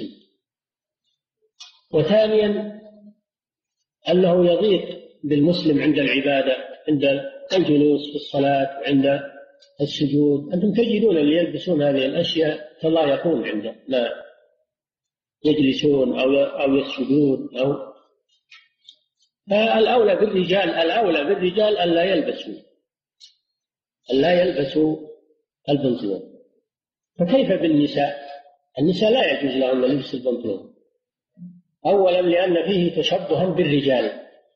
وثانيا أنه يضيق بالمسلم عند العبادة، عند الجلوس في الصلاة وعند السجود. أنتم تجدون اللي يلبسون هذه الأشياء تضايقون عنده، لا يجلسون أو أو يسجدون. أو فالأولى بالرجال الأولى بالرجال ألا يلبسوا ألا يلبسوا البنطلون. فكيف بالنساء؟ النساء لا يجوز لهن لبس البنطلون، أولا لأن فيه تشبها بالرجال،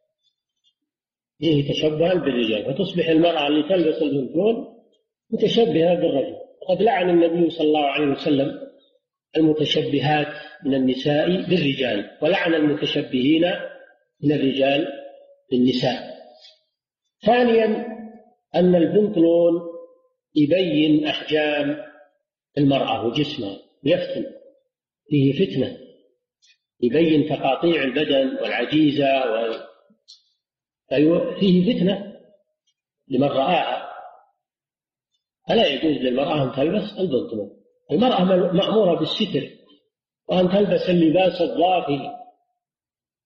فيه تشبها بالرجال، فتصبح المرأة اللي تلبس البنطلون متشبهة بالرجل. وقد لعن النبي صلى الله عليه وسلم المتشبهات من النساء بالرجال، ولعن المتشبهين من الرجال بالنساء. ثانيا أن البنطلون يبين أحجام المرأة وجسمها ويفتن، فيه فتنة، يبين تقاطيع البدن والعجيزة و... فيه فتنة لمن رآها. فلا يجوز للمرأة أن تلبس البنطلون. المرأة مأمورة بالستر، وأن تلبس اللباس الضافي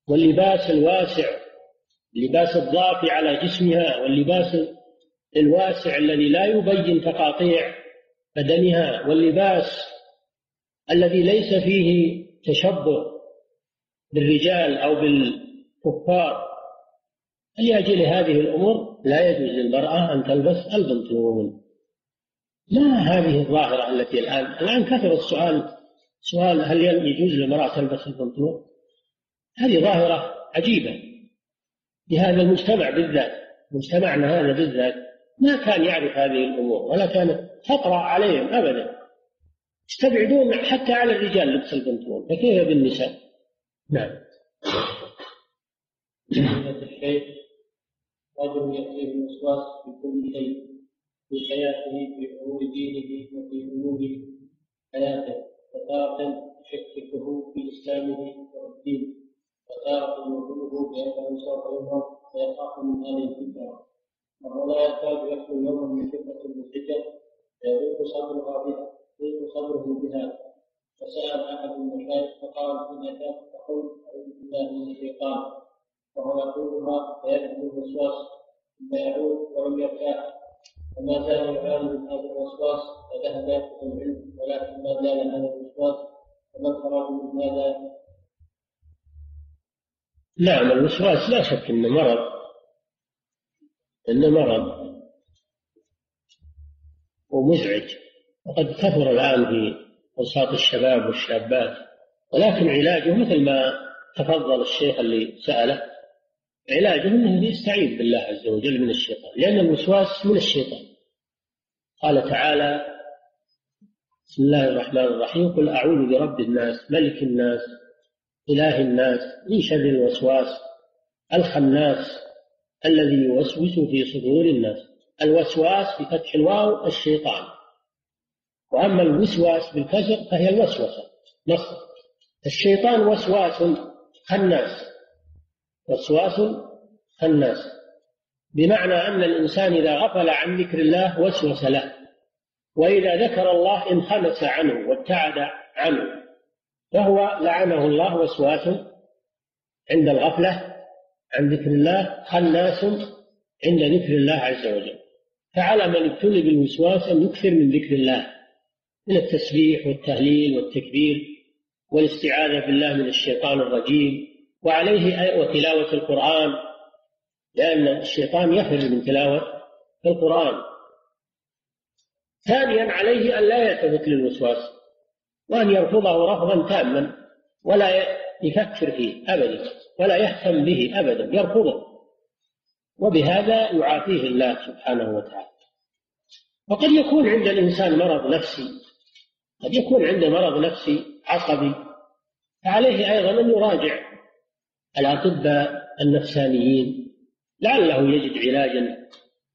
واللباس الواسع، اللباس الضافي على جسمها، واللباس الواسع الذي لا يبين تقاطيع بدنها، واللباس الذي ليس فيه تشبه بالرجال أو بالكفار. لأجل هذه الأمور لا يجوز للمرأة أن تلبس البنطلون. ما هذه الظاهرة التي الآن الآن كثر السؤال، سؤال هل يجوز للمرأة تلبس البنطلون؟ هذه ظاهرة عجيبة بهذا المجتمع بالذات. مجتمعنا هذا بالذات ما كان يعرف هذه الأمور ولا كانت تطرأ عليهم أبدا، يستبعدون حتى على الرجال لبس البنطلون، فكيف بالنساء؟ نعم. الشيخ رجل يأتيه الوسواس في كل شيء في حياته، في أمور دينه وفي أمور حياته، فتارة يشككه في إسلامه والدين، وتارة يظنه بأنه سوف يمرض ويخاف من هذه الفكرة، وهو لا يكاد يخلو يوما من فكرة المسجد فيضيق صدرها بها يضيق صدره بها. فسأل أحد المشايخ فقال إن كانت تقول أعوذ بالله من الشيطان، وهو يقولها فيذهب الوسواس ثم يعود ولم يرتاح، وما زال يعاني من هذا الوسواس فذهب يأخذ العلم، ولكن ما زال هذا الوسواس، فما الخراج من هذا؟ نعم، الوسواس لا شك إنه مرض، إنه مرض ومزعج، وقد كثر الآن في أوساط الشباب والشابات، ولكن علاجه مثل ما تفضل الشيخ اللي سأله، علاجه أنه يستعيذ بالله عز وجل من الشيطان، لأن الوسواس من الشيطان. قال تعالى: بسم الله الرحمن الرحيم: قل أعوذ برب الناس ملك الناس إله الناس من شر الوسواس الخناس الذي يوسوس في صدور الناس. الوسواس بفتح الواو الشيطان، وأما الوسواس بالكسر فهي الوسوسة مصدر. الشيطان وسواس خناس، وسواس خناس بمعنى أن الإنسان إذا غفل عن ذكر الله وسوس له، وإذا ذكر الله انخنس عنه وابتعد عنه، فهو لعنه الله وسواس عند الغفلة عن ذكر الله، خناس عند ذكر الله عز وجل. فعلى من ابتلي بالوسواس أن يكثر من ذكر الله، من التسبيح والتهليل والتكبير والاستعاذة بالله من الشيطان الرجيم، وعليه وتلاوة القرآن، لأن الشيطان يفر من تلاوة القرآن. ثانيا عليه أن لا يلتفت للوسواس، وأن يرفضه رفضا تاما، ولا يفكر فيه أبدا ولا يهتم به أبدا، يرفضه، وبهذا يعافيه الله سبحانه وتعالى. وقد يكون عند الإنسان مرض نفسي، قد يكون عنده مرض نفسي عصبي، فعليه أيضا أن يراجع الأطباء النفسانيين، لعله يجد علاجا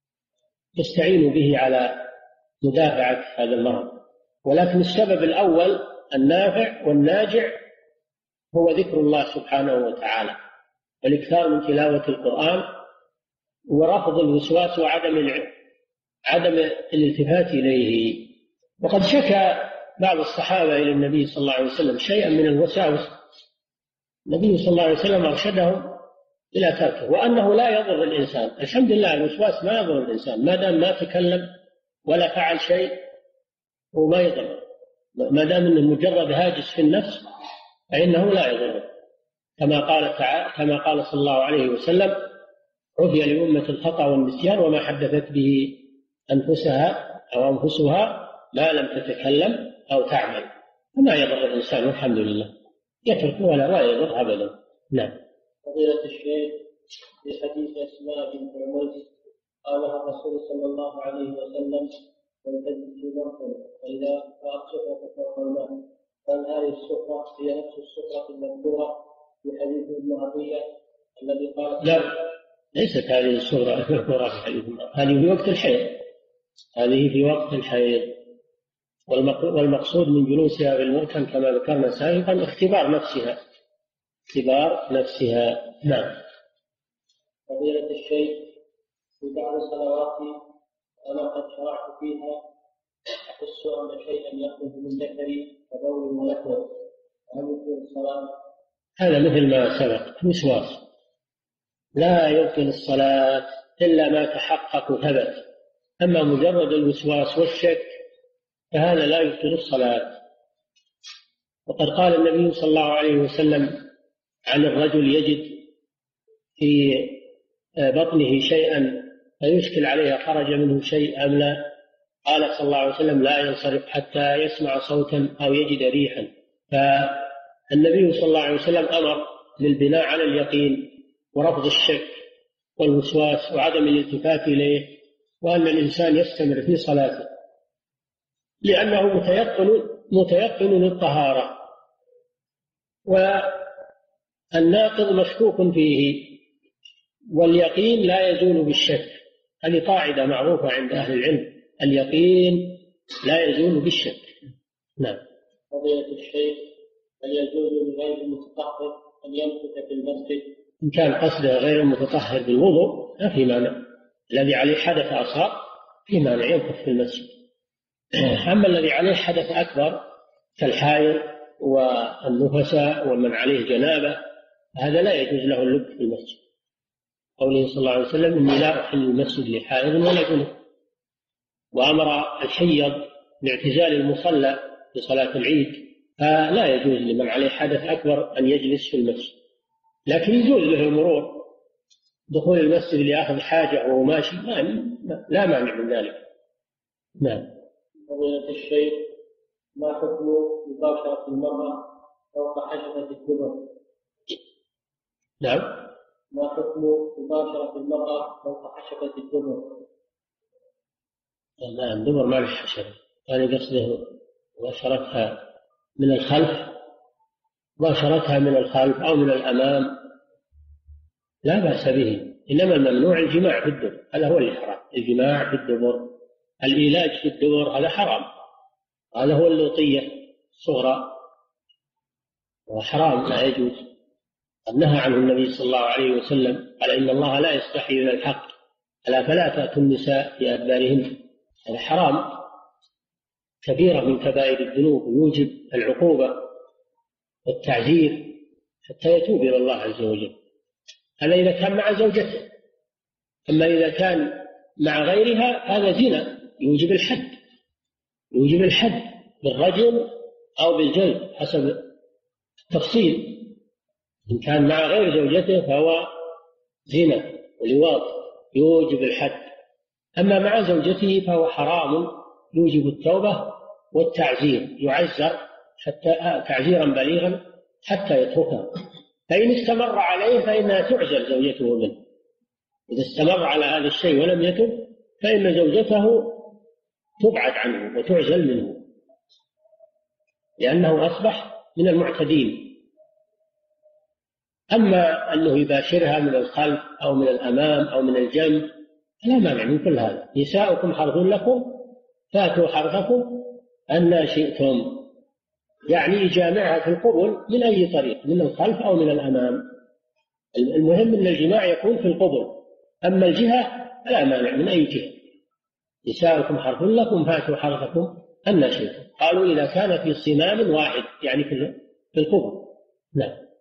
يستعين به على مدافعة هذا المرض. ولكن السبب الأول النافع والناجع هو ذكر الله سبحانه وتعالى، والإكثار من تلاوة القرآن، ورفض الوسواس وعدم عدم الالتفات إليه. وقد شكى بعض الصحابة إلى النبي صلى الله عليه وسلم شيئا من الوساوس، النبي صلى الله عليه وسلم أرشدهم إلى تركه، وأنه لا يضر الإنسان. الحمد لله الوسواس ما يضر الإنسان، ما دام ما تكلم ولا فعل شيء وما يضر، ما دام أنه مجرد هاجس في النفس فإنه لا يضر. كما قال تعالى، كما قال صلى الله عليه وسلم: عفي لأمة الخطأ والنسيان وما حدثت به أنفسها أو أنفسها ما لم تتكلم أو تعمل. فما يضر الإنسان والحمد لله، يترك ولا لا يضر أبدا. نعم. فضيلة الشيخ، في حديث أسماء بنت عميس قالها الرسول صلى الله عليه وسلم: من تجد في مرحله فإذا رأت سفرة فوق الماء، قال هذه السفرة هي نفس السفرة المذكورة في حديث ابن عطية الذي قال: لا، ليست هذه السفرة المذكورة في حديث ابن عطية، هذه في وقت الحيض، هذه في وقت الحيض. والمقصود من جلوسها في المركن كما ذكرنا سابقا اختبار نفسها، اختبار نفسها. نعم. فضيلة الشيخ، في بعض صلواتي أنا قد شرعت فيها أحس أن شيئا يخرج من ذكري كبول ونحوه، هل يكون الصلاة؟ هذا مثل ما سبق الوسواس لا يبطل الصلاة إلا ما تحقق وثبت. أما مجرد الوسواس والشك فهذا لا يبطل الصلاة. وقد قال النبي صلى الله عليه وسلم عن الرجل يجد في بطنه شيئا فيشكل عليه خرج منه شيء أم لا، قال صلى الله عليه وسلم لا ينصرف حتى يسمع صوتا أو يجد ريحا. فالنبي صلى الله عليه وسلم أمر بالبناء على اليقين ورفض الشك والوسواس وعدم الالتفات إليه، وأن الإنسان يستمر في صلاته لأنه متيقن متيقن للطهارة. والناقض مشكوك فيه، واليقين لا يزول بالشك. هذه قاعدة معروفة عند أهل العلم، اليقين لا يزول بالشك. نعم. فضيلة الشيخ، هل يجوز لغير المتطهر أن يمكث في المسجد؟ إن كان قصده غير المتطهر بالوضوء لا في مانع، الذي عليه حدث أصغر في مانع يمكث في المسجد. أما الذي عليه حدث أكبر كالحائض والنفساء ومن عليه جنابة هذا لا يجوز له اللب في المسجد، قوله صلى الله عليه وسلم إني لا أحل المسجد لحائض ولا جنب. وأمر الحيض باعتزال المصلى في صلاة العيد، فلا يجوز لمن عليه حدث أكبر أن يجلس في المسجد، لكن يجوز له المرور دخول المسجد لأخذ حاجة وهو ماشي لا مانع من ذلك. نعم. فضيلة الشيخ، ما حكم مباشرة المرأة فوق حشفة الدبر؟ نعم. ما حكم مباشرة المرأة فوق حشفة الدبر؟ لا، الدبر ما له حشفة، هذا قصده مباشرتها من الخلف، مباشرتها من الخلف أو من الأمام لا بأس به، إنما الممنوع الجماع في الدبر، هذا هو اللي حرام، الجماع في الدبر، الإيلاج في الدبر هذا حرام، هذا هو اللوطية الصغرى وحرام لا يجوز. قد نهى عنه النبي صلى الله عليه وسلم قال إن الله لا يستحي من الحق ألا فلا تأتوا النساء في أدبارهن، هذا حرام كبيرة من كبائر الذنوب يوجب العقوبة والتعزير حتى يتوب إلى الله عز وجل. هذا إذا كان مع زوجته، أما إذا كان مع غيرها هذا زنا يوجب الحد، يوجب الحد بالرجم أو بالجلد حسب التفصيل. إن كان مع غير زوجته فهو زنا ولواط يوجب الحد، أما مع زوجته فهو حرام يوجب التوبة والتعزير، يعزر حتى تعزيرا بليغا حتى يتركها، فإن استمر عليه فإنها تعزل زوجته منه. إذا استمر على هذا الشيء ولم يتب فإن زوجته تبعد عنه وتعزل منه لأنه أصبح من المعتدين. أما أنه يباشرها من الخلف أو من الأمام أو من الجنب لا مانع من كل هذا. نساؤكم حرث لكم فاتوا حرثكم أن شئتم، يعني يجامعها في القبل من أي طريق، من الخلف أو من الأمام، المهم أن الجماع يكون في القبل، أما الجهة لا مانع من أي جهة. نساؤكم حرث لكم فاتوا حرثكم أن شئتم، قالوا إذا كان في صمام واحد يعني في القبل. نعم.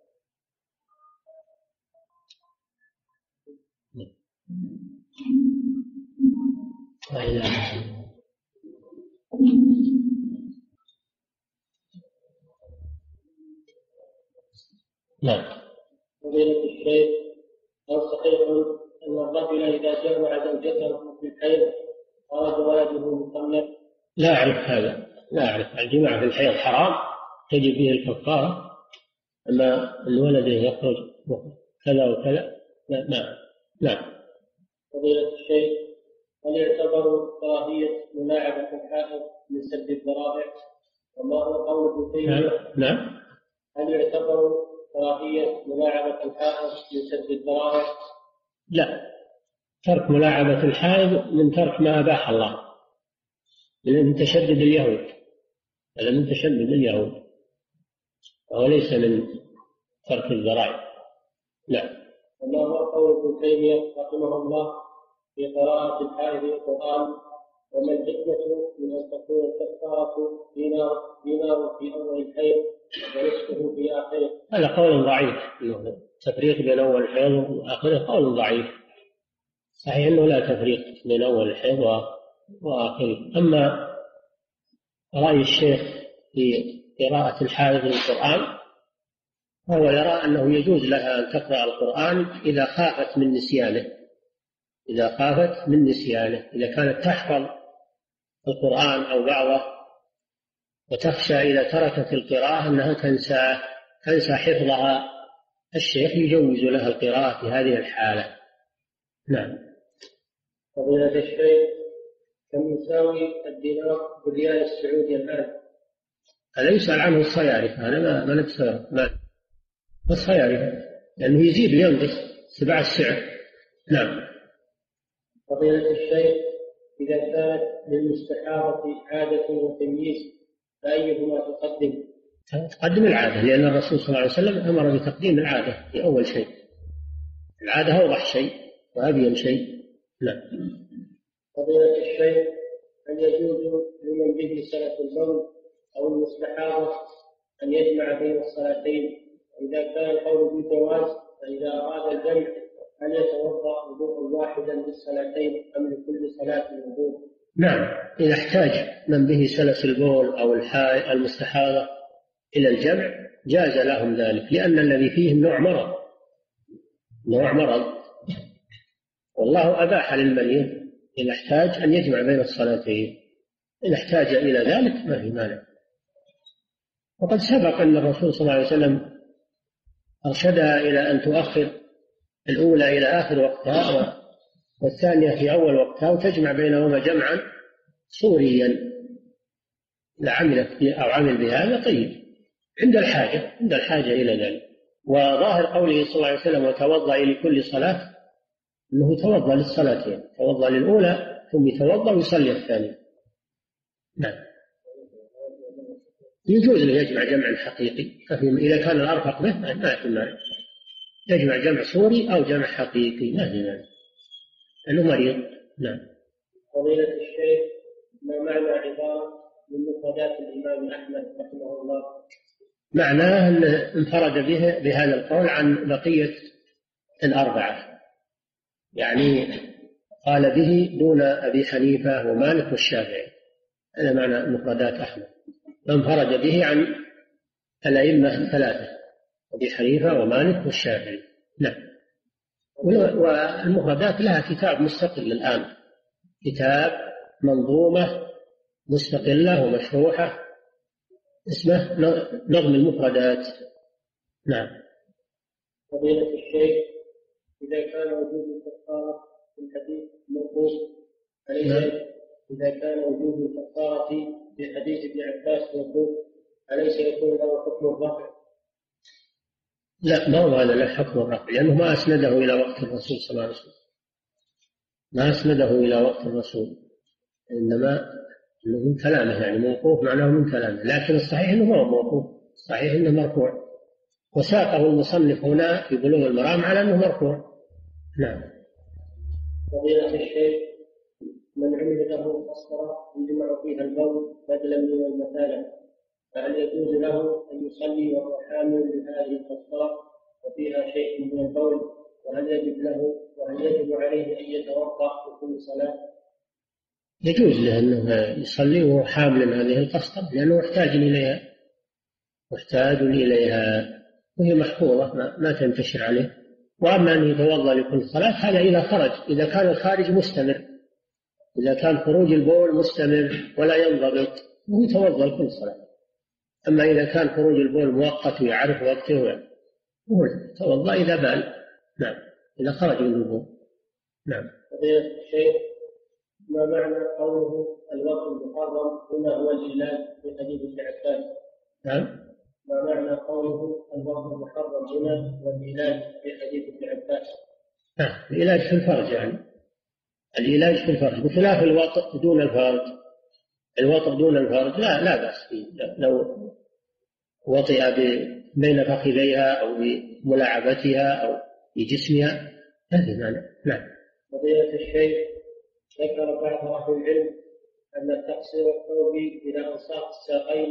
نعم. فضيلة الشيخ، هل صحيح أن الرجل إذا جامع زوجته في الحيض خرج ولده مخلف؟ لا أعرف هذا، لا أعرف. الجماع في الحيض حرام تجب فيه الكفارة، أما الولد يخرج كذا وكذا لا. نعم. نعم. فضيلة الشيخ، هل يعتبر كراهية ملاعبة الحائض من سد الذرائع؟ وما هو قول ابن تيمية؟ نعم. هل يعتبر كراهية ملاعبة الحائض من سد الذرائع؟ لا، ترك ملاعبة الحائض من ترك ما أباح الله، من تشدد اليهود، هذا من تشدد اليهود وهو ليس من ترك الذرائع. لا. وما هو قول ابن تيمية رحمه الله في قراءة الحائض القرآن؟ وما الحكمة من أن تكون الكفارة دينار دينار في أول الحيض ونصفه في آخره. هذا قول ضعيف، التفريق بين أول الحيض وآخره قول ضعيف. صحيح أنه لا تفريق بين أول الحيض وآخره. أما رأي الشيخ في قراءة الحائض للقرآن، فهو يرى أنه يجوز لها أن تقرأ القرآن إذا خافت من نسيانه، إذا خافت من نسيانه، إذا كانت تحفظ القرآن أو بعضه وتخشى إذا تركت القراءة أنها تنسى تنسى حفظها، الشيخ يجوز لها القراءة في هذه الحالة. نعم. فضيلة الشيخ، كم يساوي الدينار بالريال السعودي الآن؟ هذا يسأل عنه الصيارفة، أنا ما ما نكسر ما الصيارفة لأنه يزيد وينقص تبع السعر. نعم. فضيلة الشيخ، إذا كانت للمستحاضة عادة وتمييز فأيهما تقدم؟ تقدم العادة، لأن الرسول صلى الله عليه وسلم أمر بتقديم العادة في أول شيء. العادة أوضح شيء وأبين شيء. نعم. فضيلة الشيخ، هل يجوز لمن به سنة البول أو المستحاضة أن يجمع بين الصلاتين؟ إذا كان القول بالجواز فإذا أراد الجمع هل يتوضأ وضوءا واحدا للصلاتين أم لكل صلاة وضوء؟ نعم، إذا احتاج من به سلس البول أو الحائض المستحاضة إلى الجمع جاز لهم ذلك، لأن الذي فيهم نوع مرض نوع مرض والله أباح للمريض إذا احتاج أن يجمع بين الصلاتين. إذا احتاج إلى ذلك ما في مانع. وقد سبق أن الرسول صلى الله عليه وسلم أرشدها إلى أن تؤخر الأولى إلى آخر وقتها والثانية في أول وقتها وتجمع بينهما جمعا صوريا. لعملت أو عمل بهذا طيب عند الحاجة عند الحاجة إلى ذلك. وظاهر قوله صلى الله عليه وسلم وتوضأ لكل صلاة أنه توضأ للصلاتين، توضأ للأولى ثم يتوضأ ويصلي الثانية. نعم. يجوز له يجمع جمع حقيقي إذا كان الأرفق به ما في مانع، يجمع جمع صوري أو جمع حقيقي ما في مانع لأنه مريض. نعم. فضيلة الشيخ، ما معنى عبارة من مفردات الإمام أحمد رحمه الله؟ معناه أنه انفرد به بهذا القول عن بقية الأربعة، يعني قال به دون أبي حنيفة ومالك والشافعي. هذا معنى مفردات أحمد، انفرد به عن الأئمة الثلاثة أبي حنيفة ومالك والشافعي. نعم. والمفردات لها كتاب مستقل الآن، كتاب منظومة مستقلة ومشروحة اسمه نظم المفردات. نعم. فضيلة الشيخ، إذا كان وجود الكفارة في الحديث موقوف أليس إذا كان وجود الكفارة في حديث ابن عباس موقوف أليس يكون له حكم الرفع؟ لا، ما هو هذا له حكم الرفع، لأنه ما أسنده إلى وقت الرسول صلى الله عليه وسلم، ما أسنده إلى وقت الرسول، إنما إنه من كلامه، يعني موقوف معناه من كلامه، لكن الصحيح إنه هو موقوف، الصحيح إنه مرفوع، وساقه المصنف هنا في بلوغ المرام على أنه مرفوع. نعم. فضيلة الشيخ، من عمل له قصرة يجمع فيها البول بدلا من المثالة، فهل يجوز له أن يصلي وهو حامل لهذه القصرة وفيها شيء من البول؟ وهل يجب له وهل يجب عليه أن يتوضأ في كل صلاة؟ يجوز له أنه يصلي وهو حامل هذه القصرة لأنه محتاج إليها محتاج إليها وهي محفوظة ما, ما تنتشر عليه. وأما أن يتوضأ لكل صلاة هذا إذا خرج، إذا كان الخارج مستمر، إذا كان خروج البول مستمر ولا ينضبط هو يتوضأ لكل صلاة. أما إذا كان خروج البول مؤقت ويعرف وقته هو يتوضأ إذا بال. نعم، إذا خرج من البول. نعم. فضيلة الشيخ، ما معنى قوله الوقت المحرم هنا هو العلاج في حديث ابن عباس؟ نعم. ما معنى قوله الوقت المحرم هنا هو العلاج في حديث ابن عباس؟ نعم، العلاج في الفرج، يعني العلاج في الفرج بخلاف الوطء دون الفرج. الوطء دون الفرج لا لا بأس فيه، لو وطئ بين فخذيها أو بملاعبتها أو بجسمها هذه معنى. نعم. فضيلة الشيخ، ذكر بعض أهل العلم أن تقصير الثوب إلى أنصاف الساقين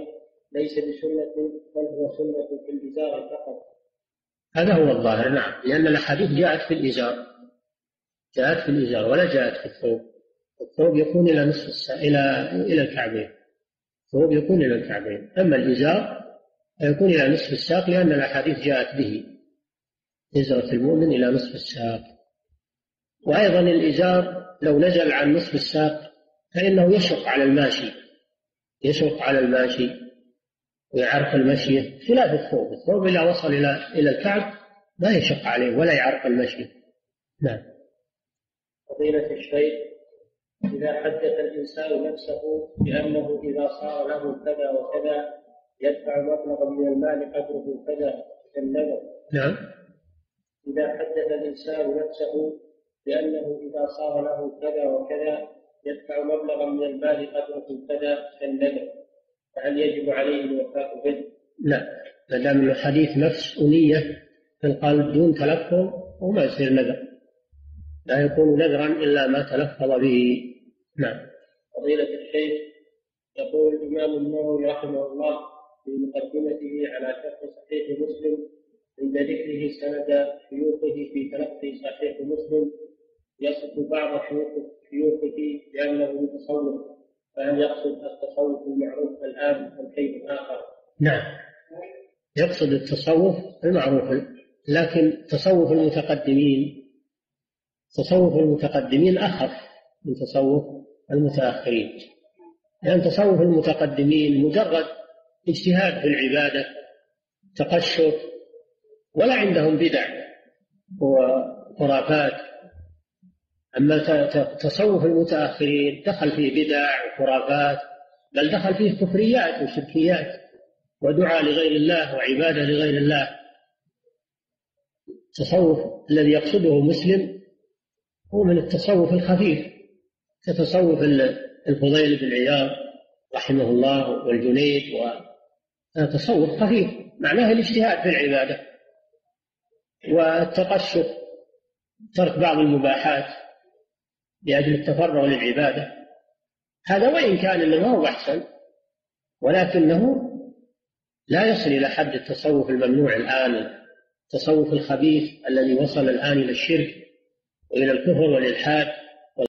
ليس بسنة بل هو سنة في الإزار فقط. هذا هو الظاهر، نعم، لأن الأحاديث جاءت في الإزار، جاءت في الإزار ولا جاءت في الثوب. الثوب يكون إلى نصف الساق، إلى إلى الكعبين، الثوب يكون إلى الكعبين، أما الإزار يكون إلى نصف الساق لأن الأحاديث جاءت به، إزرة المؤمن إلى نصف الساق. وأيضا الإزار لو نزل عن نصف الساق فإنه يشق على الماشي، يشق على الماشي ويعرق المشي، خلاف الثوب. الثوب إذا وصل إلى إلى الكعب لا يشق عليه ولا يعرق المشي. نعم. فضيلة الشيخ، إذا حدث الإنسان نفسه بأنه إذا صار له كذا وكذا يدفع مبلغا من المال قدره كذا كالنذر. نعم. إذا حدث الإنسان نفسه بأنه إذا صار له كذا وكذا يدفع مبلغا من المال قدره كذا كالنذر، فهل يجب عليه الوفاء به؟ لا، ما دام الحديث نفس ونية في القلب دون تلفظ وما يصير نذر، لا يكون نذرا إلا ما تلفظ به. نعم. فضيلة الشيخ، يقول الإمام النووي رحمه الله في مقدمته على شرح صحيح مسلم عند ذكره سند شيوخه في تلقي صحيح مسلم يصف بعض شيوخه بأنه متصوف، فهل يقصد التصوف المعروف الآن أم شيء آخر؟ نعم، يقصد التصوف المعروف، لكن تصوف المتقدمين تصوف المتقدمين أخف من تصوف المتأخرين، لأن تصوف المتقدمين مجرد اجتهاد في العبادة، تقشف، ولا عندهم بدع وخرافات. أما تصوف المتأخرين دخل فيه بدع وخرافات، بل دخل فيه كفريات وشركيات ودعاء لغير الله وعبادة لغير الله. التصوف الذي يقصده مسلم هو من التصوف الخفيف، كتصوف الفضيل بن عياض رحمه الله والجنيد، وتصوف خفيف معناه الاجتهاد في العبادة والتقشف، ترك بعض المباحات لأجل التفرغ للعبادة. هذا وإن كان إنه هو أحسن، ولكنه لا يصل إلى حد التصوف الممنوع الآن، التصوف الخبيث الذي وصل الآن إلى الشرك وإلى الكفر والإلحاد.